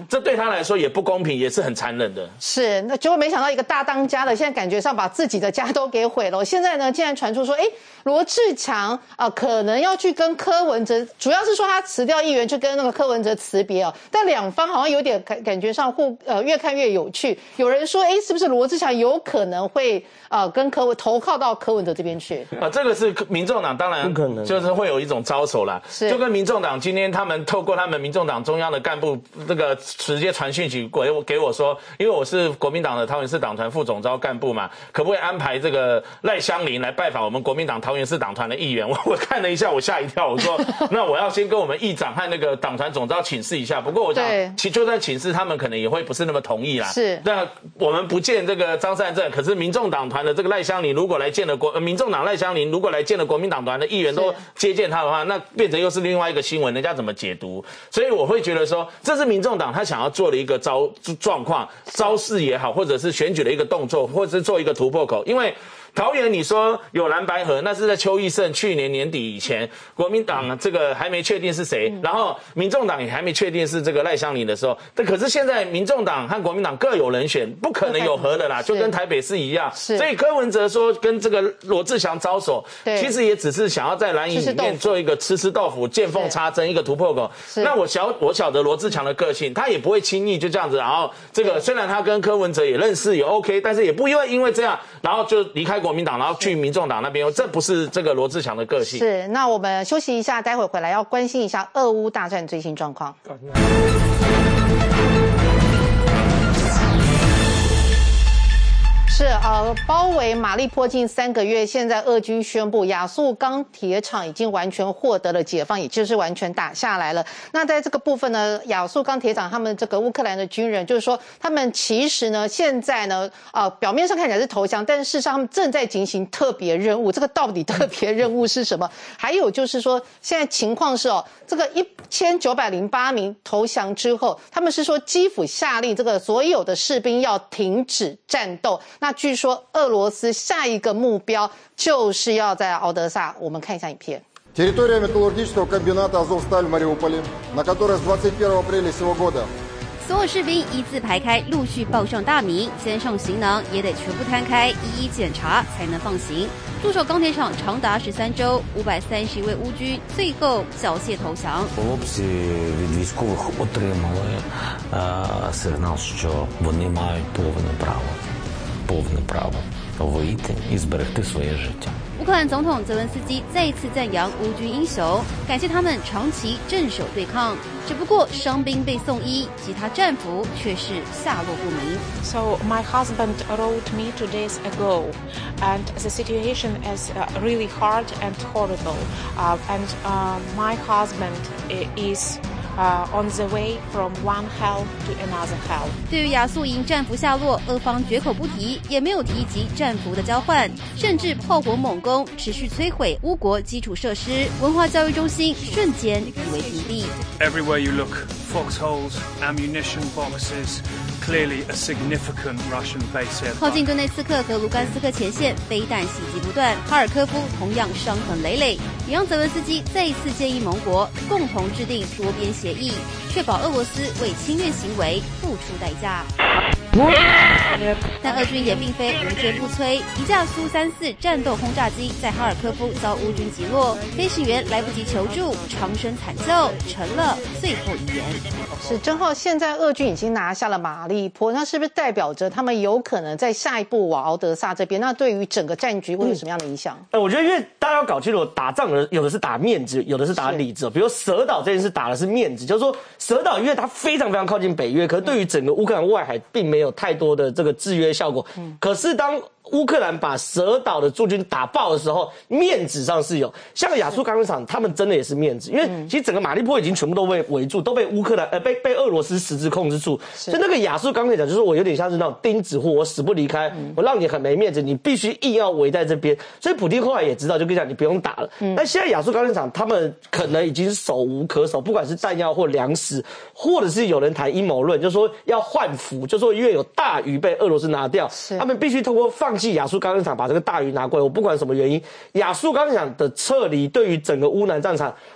这对他来说也不公平，也是很残忍的。 是，那结果没想到一个大当家的，现在感觉上把自己的家都给毁了。现在呢，竟然传出说，罗志强可能要去跟柯文哲，主要是说他辞掉议员去跟那个柯文哲辞别哦。但两方好像有点感觉上越看越有趣。有人说，是不是罗志强有可能会跟投靠到柯文哲这边去？ 这个是民众党当然不可能，就是会有一种招手啦，就跟民众党今天他们透过他们民众党中央的干部这个直接传讯息给我说，因为我是国民党的桃园市党团副总召干部嘛，可不可以安排这个赖香伶来拜访我们国民党桃园市党团的议员？我看了一下，我吓一跳，我说那我要先跟我们议长和那个党团总召请示一下。不过我想，就算请示，他们可能也会不是那么同意啦。是，那我们不见这个张善政，可是民众党团的这个赖香伶如果来见了民众党赖香伶如果来见了国民党团的议员都接见他的话，那变成又是另外一个新闻，人家怎么解读？所以我会觉得说，这是民众党他想要做的一个状况、招式也好，或者是选举的一个动作，或者是做一个突破口，因为。桃园你说有蓝白合，那是在邱奕胜去年年底以前，国民党这个还没确定是谁，然后民众党也还没确定是这个赖香伶的时候，但可是现在民众党和国民党各有人选，不可能有合的啦，就跟台北市一样。所以柯文哲说跟这个罗志祥招手，其实也只是想要在蓝营里面做一个吃豆腐、见缝插针一个突破口。那我晓得罗志祥的个性，他也不会轻易就这样子，然后这个虽然他跟柯文哲也认识也 OK， 但是也不会因为这样，然后就离开国民党，然后去民众党那边，这不是这个罗志祥的个性。是， 那我们休息一下，待会回来要关心一下俄乌大战最新状况。是包围马利坡近3个月，现在俄军宣布亚速钢铁厂已经完全获得了解放，也就是完全打下来了。那在这个部分呢，亚速钢铁厂他们这个乌克兰的军人就是说，他们其实呢现在呢表面上看起来是投降，但是事实上他们正在进行特别任务。这个到底特别任务是什么？还有就是说，现在情况是这个1908名投降之后，他们是说基辅下令这个所有的士兵要停止战斗。那据说俄罗斯下一个目标就是要在敖德萨，我们看一下影片。 Территория металлургического комбината «Азовсталь» в Мариуполе, на которой с 21 апреля сего года 所有士兵一字排开，陆续报上大名，肩上行囊也得全部摊开，一一检查才能放行。驻守钢铁厂长达13周，531位乌军最后缴械投降。 Хлопці від військових отримали сигнал, що вони мають повне право вийти і зберегти своє життя。 乌克兰总统泽伦斯基再次赞扬乌军英雄，感谢他们长期镇守对抗。只不过伤兵被送医，及他战俘却是下落不明。 So my husband wrote me 2 days ago, and the situation is really hard and horrible. And my husband is on the way from one hell to another hell. 对于亚速营战俘下落，俄方绝口不提，也没有提及战俘的交换，甚至炮火猛攻，持续摧毁乌国基础设施，文化教育中心瞬间夷为平地。 Everywhere you look, foxholes, ammunition boxes, clearly a significant Russian base here. 靠近顿内茨克和卢甘斯克前线，飞弹袭击不断，哈尔科夫同样伤痕累累，也让泽伦斯基再一次建议盟国共同制定多边协议，确保俄罗斯为侵略行为付出代价。但俄军也并非无坚不摧，一架苏34战斗轰炸机在哈尔科夫遭乌军击落，飞行员来不及求助，长声惨叫成了最后遗言。 是真浩，现在俄军已经拿下了马利坡，那是不是代表着他们有可能在下一步往敖德萨这边？那对于整个战局会有什么样的影响？ 我觉得因为大家要搞清楚，打仗有的是打面子，有的是打理智。比如蛇岛这件事打的是面子，就是说蛇岛因为它非常非常靠近北约，可是对于整个乌克兰外海并没有太多的这个制约效果。可是当乌克兰把蛇岛的驻军打爆的时候，面子上是有。像亚速钢铁厂，他们真的也是面子，因为其实整个马利坡已经全部都被围住，都被乌克兰被俄罗斯实质控制住。所以那个亚速钢铁厂就是我有点像是那种钉子户，我死不离开，我让你很没面子，你必须硬要围在这边。所以普丁后来也知道，就跟你讲，你不用打了。但现在亚速钢铁厂他们可能已经手无可守，不管是弹药或粮食，或者是有人谈阴谋论，就说要换俘，就说因为有大鱼被俄罗斯拿掉，他们必须通过放弃亚速钢铁厂把这个大鱼拿过来。我不管什么原因，亚速钢铁厂的撤离对于整个乌南战场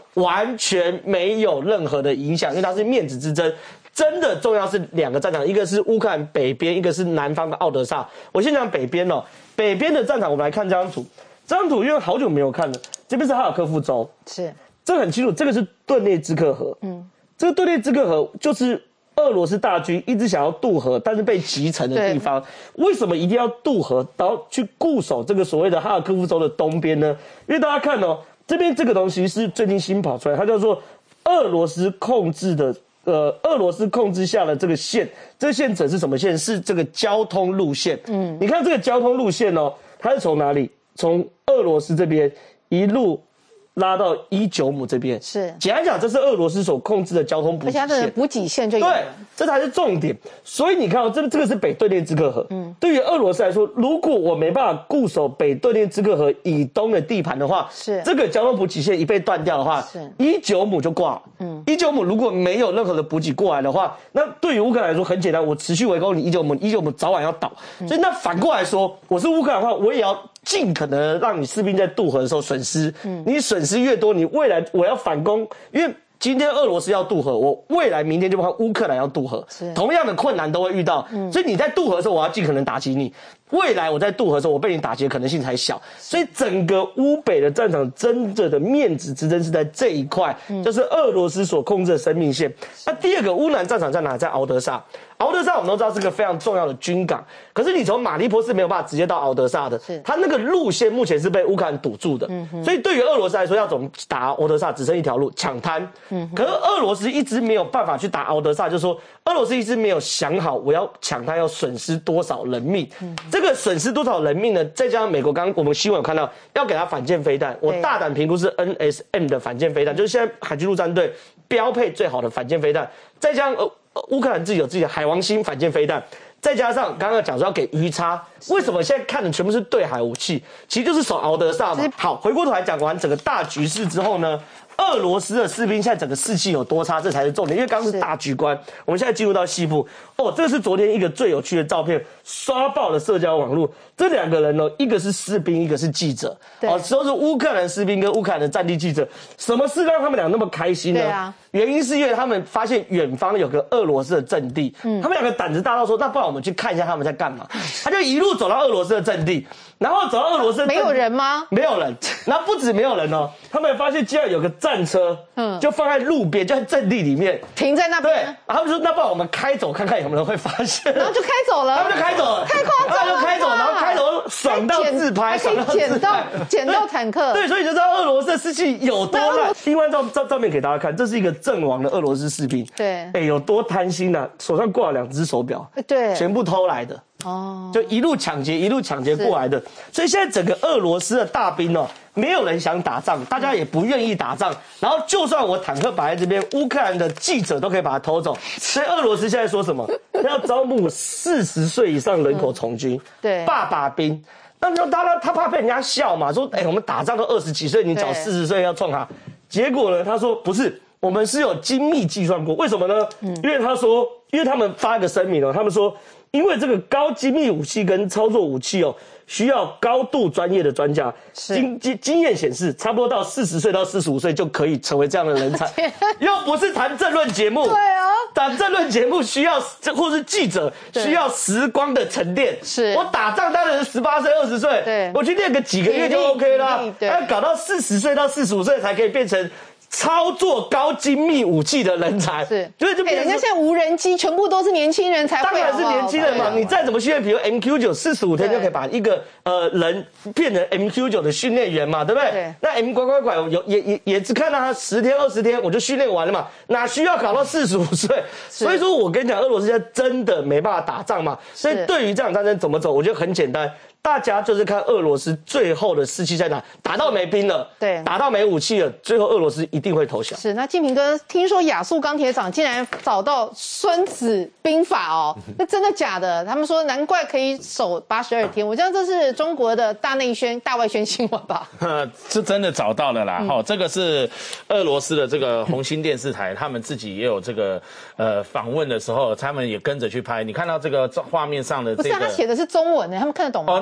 完全没有任何的影响，因为它是面子之争。真的重要是2个战场，一个是乌克兰北边，一个是南方的奥德萨。我先讲北边哦，北边的战场，我们来看这张图。这张图因为好久没有看了，这边是哈尔科夫州， 是这很清楚，这个是顿涅茨克河，这个顿涅茨克河就是俄罗斯大军一直想要渡河，但是被击沉的地方。为什么一定要渡河，然后去固守这个所谓的哈尔科夫州的东边呢？因为大家看哦，这边这个东西是最近新跑出来，它叫做俄罗斯控制下的这个线，这个线是什么线？是这个交通路线。你看这个交通路线哦，它是从哪里？从俄罗斯这边一路拉到伊久姆这边， 是简单讲，这是俄罗斯所控制的交通补给线， 而且它的补给线就有了， 对，这才是重点。所以你看哦，这个是北顿涅茨克河。对于俄罗斯来说，如果我没办法固守北顿涅茨克河以东的地盘的话， 是这个交通补给线一被断掉的话，伊久姆就挂了。伊久姆如果没有任何的补给过来的话，那对于乌克兰来说很简单，我持续围攻你伊久姆早晚要倒。所以那反过来说，我是乌克兰的话，我也要尽可能让你士兵在渡河的时候损失，你损失越多，你未来我要反攻，因为今天俄罗斯要渡河，我未来明天就怕乌克兰要渡河，同样的困难都会遇到，所以你在渡河的时候，我要尽可能打击你。未来我在渡河的时候，我被你打击的可能性才小，所以整个乌北的战场真正的面子之争是在这一块，就是俄罗斯所控制的生命线。那第二个乌南战场在哪？在敖德萨。敖德萨我们都知道是个非常重要的军港，可是你从马利波是没有办法直接到敖德萨的，它那个路线目前是被乌克兰堵住的，所以对于俄罗斯来说，要怎么打敖德萨只剩一条路，抢滩。可是俄罗斯一直没有办法去打敖德萨，就是说俄罗斯一直没有想好我要抢滩要损失多少人命。这个损失多少人命呢？再加上美国刚刚我们新闻有看到要给他反舰飞弹，我大胆评估是 NSM 的反舰飞弹，就是现在海军陆战队标配最好的反舰飞弹，再加上乌克兰自己有自己的海王星反舰飞弹，再加上刚刚讲说要给鱼叉，为什么现在看的全部是对海武器？其实就是守敖德萨嘛。好，回过头来讲完整个大局势之后呢，俄罗斯的士兵现在整个士气有多差，这才是重点。因为刚刚是大局观，我们现在进入到西部。这个是昨天一个最有趣的照片，刷爆了社交网络。这2个人呢，一个是士兵，一个是记者。都是乌克兰士兵跟乌克兰的战地记者。什么事让他们俩那么开心呢？对啊，原因是因为他们发现远方有个俄罗斯的阵地，他们2个胆子大到说，那不然我们去看一下他们在干嘛。他就一路走到俄罗斯的阵地，然后走到俄罗斯的阵地， 没有人吗？ 没有人。然后不止没有人哦，他们发现竟然有个战车，就放在路边，就在阵地里面停在那边。对， 然后他们说，那不然我们开走看看有没有人会发现。 然后就开走了， 他们就开走了， 太夸张了， 他们就开走，然后开走爽到自拍， 还可以捡到坦克。 对，所以就知道俄罗斯的士气有多烂。另外照片给大家看，这是一个阵亡的俄罗斯士兵，对，有多贪心啊，手上挂了2只手表，对，全部偷来的。就一路抢劫过来的，所以现在整个俄罗斯的大兵没有人想打仗，大家也不愿意打仗。然后就算我坦克摆在这边，乌克兰的记者都可以把它偷走。所以俄罗斯现在说什么？要招募40岁以上人口从军，对，爸爸兵。那他怕被人家笑嘛，说我们打仗都20几岁，你找40岁要冲他。结果呢，他说不是，我们是有精密计算过。为什么呢？因为他们发一个声明他们说，因为这个高精密武器跟操作武器需要高度专业的专家，经验显示，差不多到40岁到45岁就可以成为这样的人才。又不是谈政论节目，对啊，谈政论节目需要，或是记者需要时光的沉淀。是我打仗当然是18岁20岁，对，我去练个几个月就 OK 了，要搞到40岁到45岁才可以变成操作高精密武器的人才，是，就人家现在无人机全部都是年轻人才会， 当然是年轻人嘛。你再怎么训练，比如 MQ9 45天就可以把一个人变成 MQ9 的训练员嘛，对不对？对。那 M 拐也只看到他10天20天我就训练完了嘛，哪需要搞到45岁？所以说我跟你讲，俄罗斯现在真的没办法打仗嘛。所以对于这场战争怎么走，我觉得很简单。大家就是看俄罗斯最后的士气在哪，打到没兵了，对，打到没武器了，最后俄罗斯一定会投降。 是，那敬平哥，听说亚速钢铁厂竟然找到《孙子兵法》那真的假的？他们说难怪可以守82天，我觉得这是中国的大内宣、大外宣新闻吧？ 是真的找到了啦，这个是俄罗斯的这个红星电视台，他们自己也有这个访问的时候，他们也跟着去拍。你看到这个画面上的这个， 不是他写的是中文的，他们看得懂吗？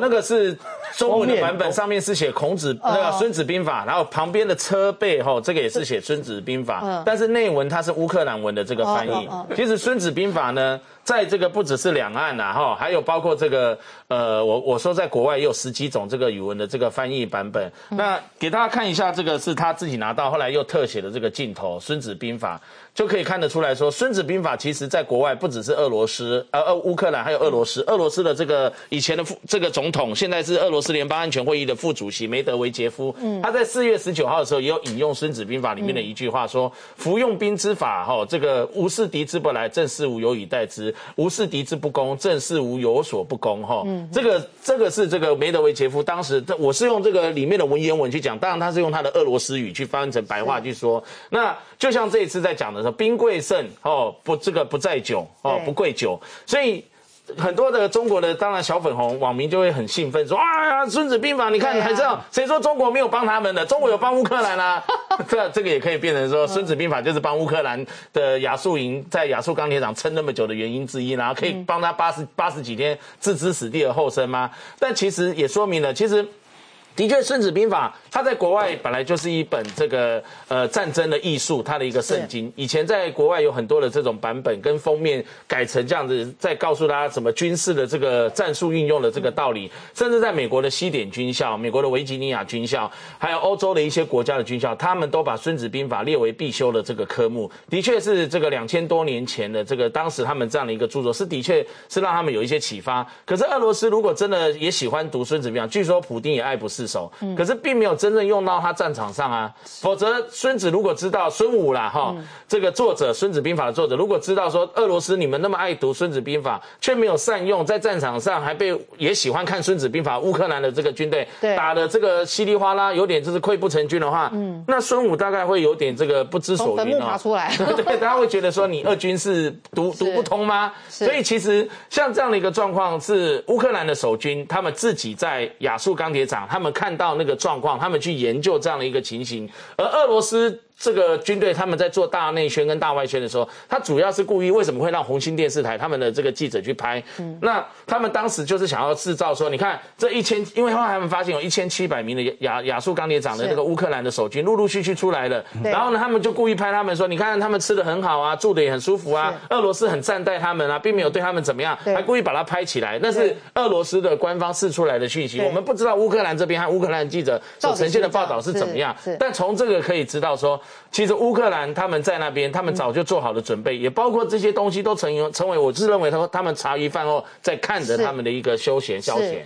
那个是中文的版本，上面是写孔子那个孙子兵法，然后旁边的车背这个也是写孙子兵法，但是内文它是乌克兰文的这个翻译。其实孙子兵法呢，在这个不只是两岸还有包括这个我说在国外也有10几种这个语文的这个翻译版本。那给大家看一下，这个是他自己拿到，后来又特写的这个镜头，孙子兵法。就可以看得出来说，孙子兵法其实在国外不只是俄罗斯，乌克兰还有俄罗斯。俄罗斯的这个以前的这个总统，现在是俄罗斯联邦安全会议的副主席梅德韦杰夫，他在4月19号的时候也有引用孙子兵法里面的一句话说：服用兵之法，这个无事敌之不来，正事无有以待之；无事敌之不攻，正事无有所不攻。这个是这个梅德韦杰夫当时，我是用这个里面的文言文去讲，当然他是用他的俄罗斯语去翻成白话去说。那就像这一次在讲的时候，兵贵胜不在酒不贵酒，所以很多的中国的当然小粉红网民就会很兴奋说：啊，孙子兵法，你看还知道谁说中国没有帮他们的？中国有帮乌克兰啊。这个也可以变成说，孙子兵法就是帮乌克兰的亚速营在亚速钢铁厂撑那么久的原因之一，然后可以帮他80几天置之死地而后生吗？但其实也说明了，其实的确，《孙子兵法》它在国外本来就是一本这个战争的艺术，它的一个圣经。以前在国外有很多的这种版本跟封面改成这样子，在告诉大家什么军事的这个战术运用的这个道理。甚至在美国的西点军校、美国的维吉尼亚军校，还有欧洲的一些国家的军校，他们都把《孙子兵法》列为必修的这个科目。的确是这个2000多年前的这个当时他们这样的一个著作，的确是让他们有一些启发。可是俄罗斯如果真的也喜欢读《孙子兵法》，据说普丁也爱不释手，可是并没有真正用到他战场上啊。否则孙子如果知道孙武这个作者《孙子兵法》的作者，如果知道说俄罗斯你们那么爱读《孙子兵法》，却没有善用，在战场上还也喜欢看《孙子兵法》，乌克兰的这个军队打的这个稀里哗啦，有点就是溃不成军的话，那孙武大概会有点这个不知所云从坟墓爬出来， 对，大家会觉得说你俄军是读不通吗？所以其实像这样的一个状况，是乌克兰的守军他们自己在亚速钢铁厂，他们看到那个状况，他们去研究这样的一个情形，而俄罗斯这个军队他们在做大内宣跟大外宣的时候，他主要是故意为什么会让红星电视台他们的这个记者去拍？那他们当时就是想要制造说，你看这因为后来他们发现有1700名的亚速钢铁厂的那个乌克兰的守军陆陆续续出来了，然后呢，他们就故意拍他们说，你看他们吃得很好啊，住得也很舒服啊，俄罗斯很善待他们啊，并没有对他们怎么样，还故意把它拍起来。那是俄罗斯的官方释出来的讯息，我们不知道乌克兰这边和乌克兰记者所呈现的报道是怎么样，但从这个可以知道说，其实乌克兰他们在那边，他们早就做好了准备，也包括这些东西都成为我是认为他们茶余饭后在看着他们的一个休闲消遣。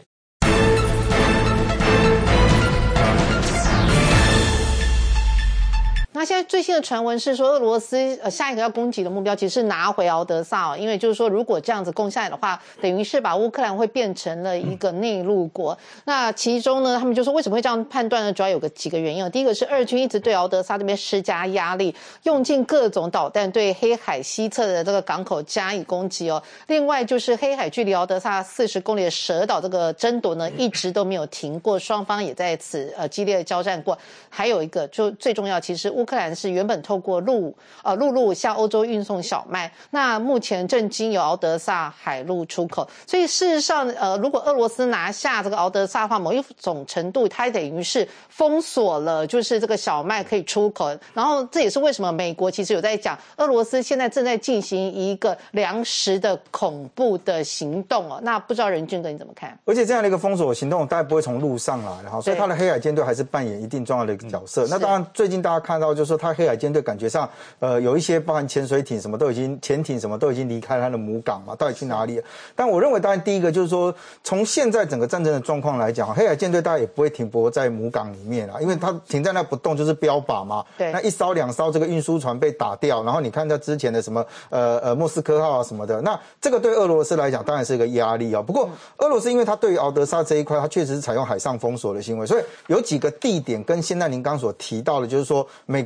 那现在最新的传闻是说，俄罗斯下一个要攻击的目标其实是拿回敖德萨因为就是说，如果这样子攻下来的话，等于是把乌克兰会变成了一个内陆国。那其中呢，他们就说为什么会这样判断呢？主要有几个原因。第一个是俄军一直对敖德萨这边施加压力，用尽各种导弹对黑海西侧的这个港口加以攻击另外就是黑海距离敖德萨40公里的蛇岛这个争夺呢，一直都没有停过，双方也在此激烈的交战过。还有一个就最重要，其实乌克兰是原本透过陆路向欧洲运送小麦，那目前正经由敖德萨海路出口。所以事实上如果俄罗斯拿下这个敖德萨的话，某一种程度它等于是封锁了就是这个小麦可以出口。然后这也是为什么美国其实有在讲，俄罗斯现在正在进行一个粮食的恐怖的行动那不知道任俊哥你怎么看？ 而且这样的一个封锁行动大概不会从陆上来所以他的黑海舰队还是扮演一定重要的一个角色。那当然最近大家看到就是说他黑海舰队感觉上有一些包含潜水艇什么都已经潜艇什么都已经离开他的母港嘛，到底去哪里了？但我认为当然第一个就是说，从现在整个战争的状况来讲，黑海舰队大概也不会停泊在母港里面因为它停在那不动就是标靶嘛。对，那1艘2艘这个运输船被打掉，然后你看在之前的什么莫斯科号什么的，那这个对俄罗斯来讲当然是一个压力不过俄罗斯因为它对于敖德萨这一块，它确实是采用海上封锁的行为，所以有几个地点跟现在您刚所提到的，就是说美国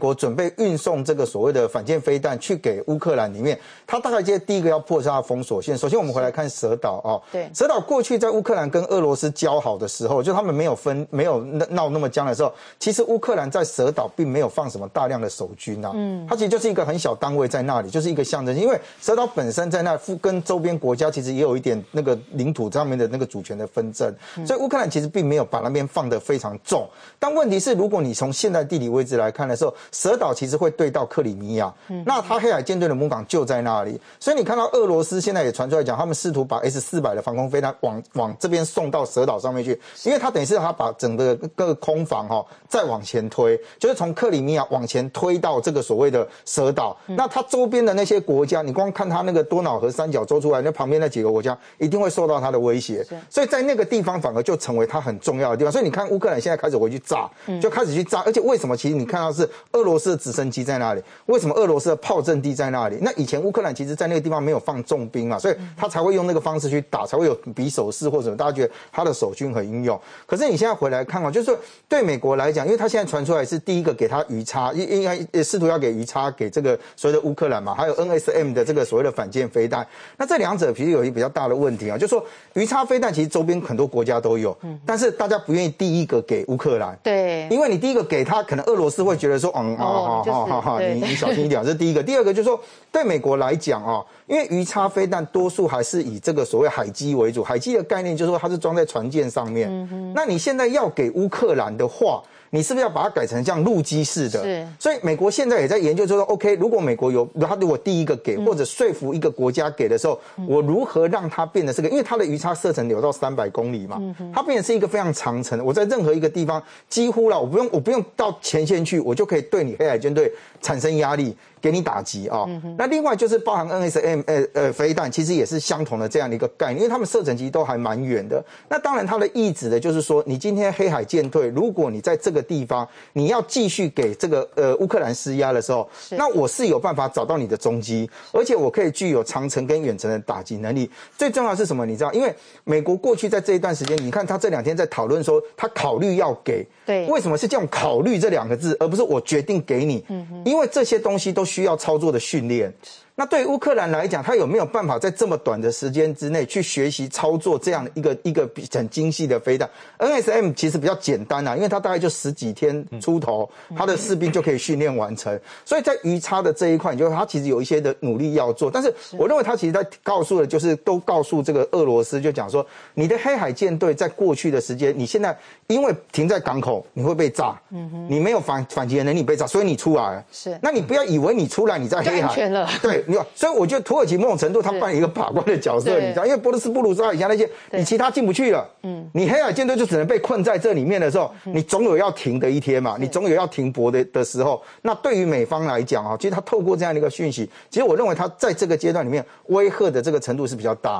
国准备运送这个所谓的反舰飞弹去给乌克兰里面，它大概第一个要破是它的封锁线。首先我们回来看蛇岛哦， 对， 蛇岛过去在乌克兰跟俄罗斯交好的时候，就他们没有闹那么僵的时候，其实乌克兰在蛇岛并没有放什么大量的守军啊，它其实就是一个很小单位在那里，就是一个象征性。因为蛇岛本身在那跟周边国家其实也有一点那个领土上面的那个主权的纷争，所以乌克兰其实并没有把那边放得非常重。但问题是，如果你从现在地理位置来看的时候，蛇岛其实会对到克里米亚，那它黑海舰队的母港就在那里，所以你看到俄罗斯现在也传出来讲，他们试图把 S-400的防空飞弹往这边送到蛇岛上面去，因为它等于是它把整个空防再往前推，就是从克里米亚往前推到这个所谓的蛇岛。那它周边的那些国家，你光看它那个多瑙河三角洲出来，那旁边那几个国家一定会受到它的威胁，所以在那个地方反而就成为它很重要的地方。所以你看乌克兰现在开始回去炸，就开始去炸，而且为什么？其实你看到是俄罗斯的直升机在那里，为什么俄罗斯的炮阵地在那里？那以前乌克兰其实在那个地方没有放重兵嘛，所以他才会用那个方式去打，才会有匕首式或者什么，大家觉得他的守军很英勇。可是你现在回来看就是说对美国来讲，因为他现在传出来是第一个给他鱼叉，应该试图要给鱼叉给这个所谓的乌克兰嘛，还有 NSM 的这个所谓的反舰飞弹。那这两者其实有一个比较大的问题啊，就是说鱼叉飞弹其实周边很多国家都有，但是大家不愿意第一个给乌克兰， 对， 因为你第一个给他，可能俄罗斯会觉得说，你小心一点，这是第一个。第二个就是说，对美国来讲因为鱼叉飞弹多数还是以这个所谓海基为主，海基的概念就是说它是装在船舰上面。那你现在要给乌克兰的话，你是不是要把它改成这样陆基式的？是，所以美国现在也在研究，就是说 OK， 如果美国他如果第一个给，或者说服一个国家给的时候，我如何让它变得这个？因为它的鱼叉射程有到300公里嘛，它变成是一个非常长程。我在任何一个地方，几乎了，我不用到前线去，我就可以对你黑海舰队产生压力，给你打击啊。那另外就是包含 NSM 飞弹，其实也是相同的这样的一个概念，因为他们射程其实都还蛮远的。那当然它的意指的就是说，你今天黑海舰队，如果你在这个地方你要继续给这个乌克兰施压的时候，那我是有办法找到你的踪迹，而且我可以具有长程跟远程的打击能力。最重要的是什么？你知道，因为美国过去在这一段时间，你看他这2天在讨论说，他考虑要给，对，为什么是这样考虑这2个字，而不是我决定给你？因为这些东西都需要操作的训练。那对于乌克兰来讲，他有没有办法在这么短的时间之内去学习操作这样一个很精细的飞弹 ？NSM 其实比较简单啊，因为它大概就10几天出头，他的士兵就可以训练完成。所以在鱼叉的这一块，你就他其实有一些的努力要做。但是我认为他其实在告诉的就是都告诉这个俄罗斯，就讲说你的黑海舰队在过去的时间，你现在因为停在港口，你会被炸，你没有反击的能力被炸，所以你出来。是，那你不要以为你出来你在黑海，安全了，对。所以我觉得土耳其某种程度他扮演一个把关的角色，你知道，因为波罗斯布鲁斯号以下那些，你其他进不去了，你黑海舰队就只能被困在这里面的时候，你总有要停的一天嘛，你总有要停泊的时候。那对于美方来讲其实他透过这样的一个讯息，其实我认为他在这个阶段里面威吓的这个程度是比较大。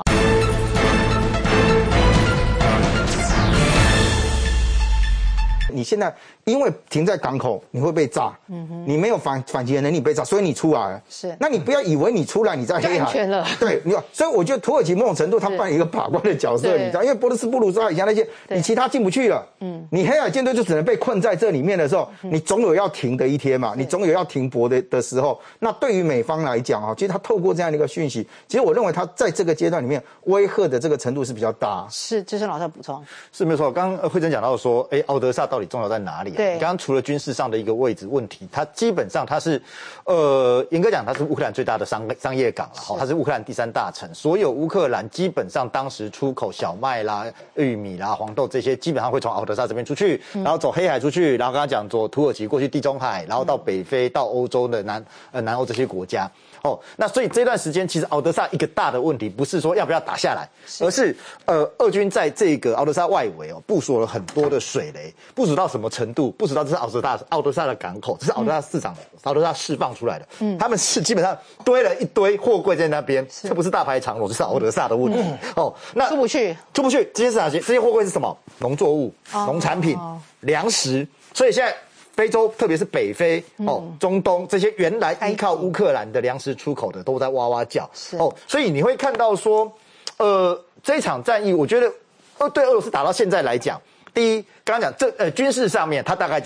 你现在因为停在港口，你会被炸，你没有反击的能力被炸，所以你出来。是，那你不要以为你出来你在黑海，安全了。对，所以我觉得土耳其某种程度他扮演一个把关的角色，你知道，因为波罗斯布鲁斯号以下那些，你其他进不去了，你黑海舰队就只能被困在这里面的时候，你总有要停的一天嘛，你总有要停泊的时候。那对于美方来讲其实他透过这样的一个讯息，其实我认为他在这个阶段里面威吓的这个程度是比较大。是，资深老师补充。是没错，刚刚慧珍讲到说，敖德萨到底重要在哪里？对，刚刚除了军事上的一个位置问题，它基本上它是，严格讲它是乌克兰最大的商业港了，它是乌克兰第3大城，所有乌克兰基本上当时出口小麦啦、玉米啦、黄豆这些，基本上会从敖德萨这边出去，然后走黑海出去，然后刚刚讲走土耳其过去地中海，然后到北非、到欧洲的南欧这些国家。那所以这段时间其实敖德萨一个大的问题不是说要不要打下来，而是俄军在这个敖德萨外围部署了很多的水雷，部署到什么程度？部署到这是敖德萨的港口，这是敖德萨市长敖德萨释放出来的。他们是基本上堆了一堆货柜在那边，这不是大排长龙，这是敖德萨的问题。那出不去，这些是哪些？这些货柜是什么？农作物、农产品、粮食。所以现在非洲，特别是北非、中东这些原来依靠乌克兰的粮食出口的，都在哇哇叫。所以你会看到说，这一场战役，我觉得对俄罗斯打到现在来讲，第一，刚刚讲军事上面，它大概就是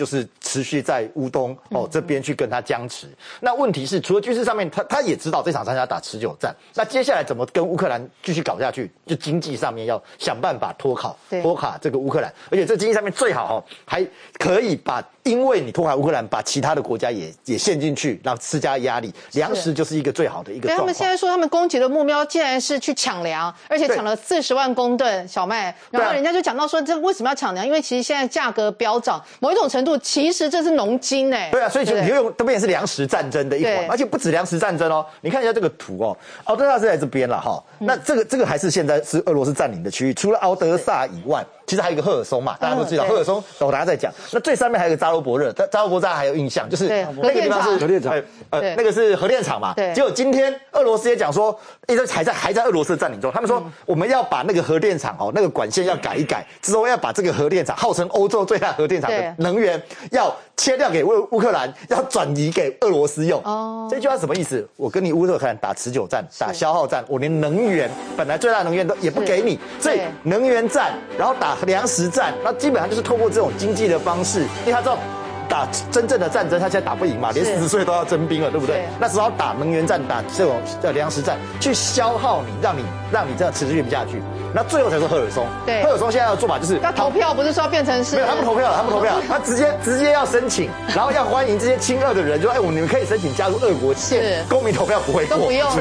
持续在乌东这边去跟他僵持。那问题是，除了军事上面，他也知道这场战要打持久战，那接下来怎么跟乌克兰继续搞下去？就经济上面要想办法拖卡这个乌克兰，而且这经济上面最好还可以因为你拖卡乌克兰，把其他的国家也陷进去，让施加压力，粮食就是一个最好的一个状况。 他们现在说他们攻击的目标竟然是去抢粮，而且抢了40万公吨小麦，然后人家就讲到说，这为什么要抢粮？因为其实现在价格飙涨，某一种程度其实这是农金哎。 对啊，所以就你用这边也是粮食战争的一环，而且不止粮食战争哦。你看一下这个图哦，敖德萨是在这边了哈，那这个还是现在是俄罗斯占领的区域，除了敖德萨以外。其实还有一个赫尔松嘛，大家都知道赫尔松，我等下再讲。那最上面还有一个扎罗伯热，扎罗伯热还有印象，就是那个地方是核电厂， 那个是核电厂嘛。结果今天俄罗斯也讲说，一直还在俄罗斯占领中，他们说我们要把那个核电厂那个管线要改一改，之后要把这个核电厂号称欧洲最大核电厂的能源要切掉给乌克兰，要转移给俄罗斯用。这句话什么意思？我跟你乌克兰打持久战，打消耗战，我连能源本来最大的能源也不给你，所以能源战，然后打粮食战，那基本上就是透过这种经济的方式，因为他知道打真正的战争，他现在打不赢嘛，连40岁都要征兵了，对不对？那时候打能源战，打这种粮食战，去消耗你，让你这样持续不下去。那最后才说赫尔松，赫尔松现在的做法就是要投票，不是说要变成是没有，他不投票，他直接要申请，然后要欢迎这些亲俄的人，就说你们可以申请加入俄国，公民投票不会过， 都不用。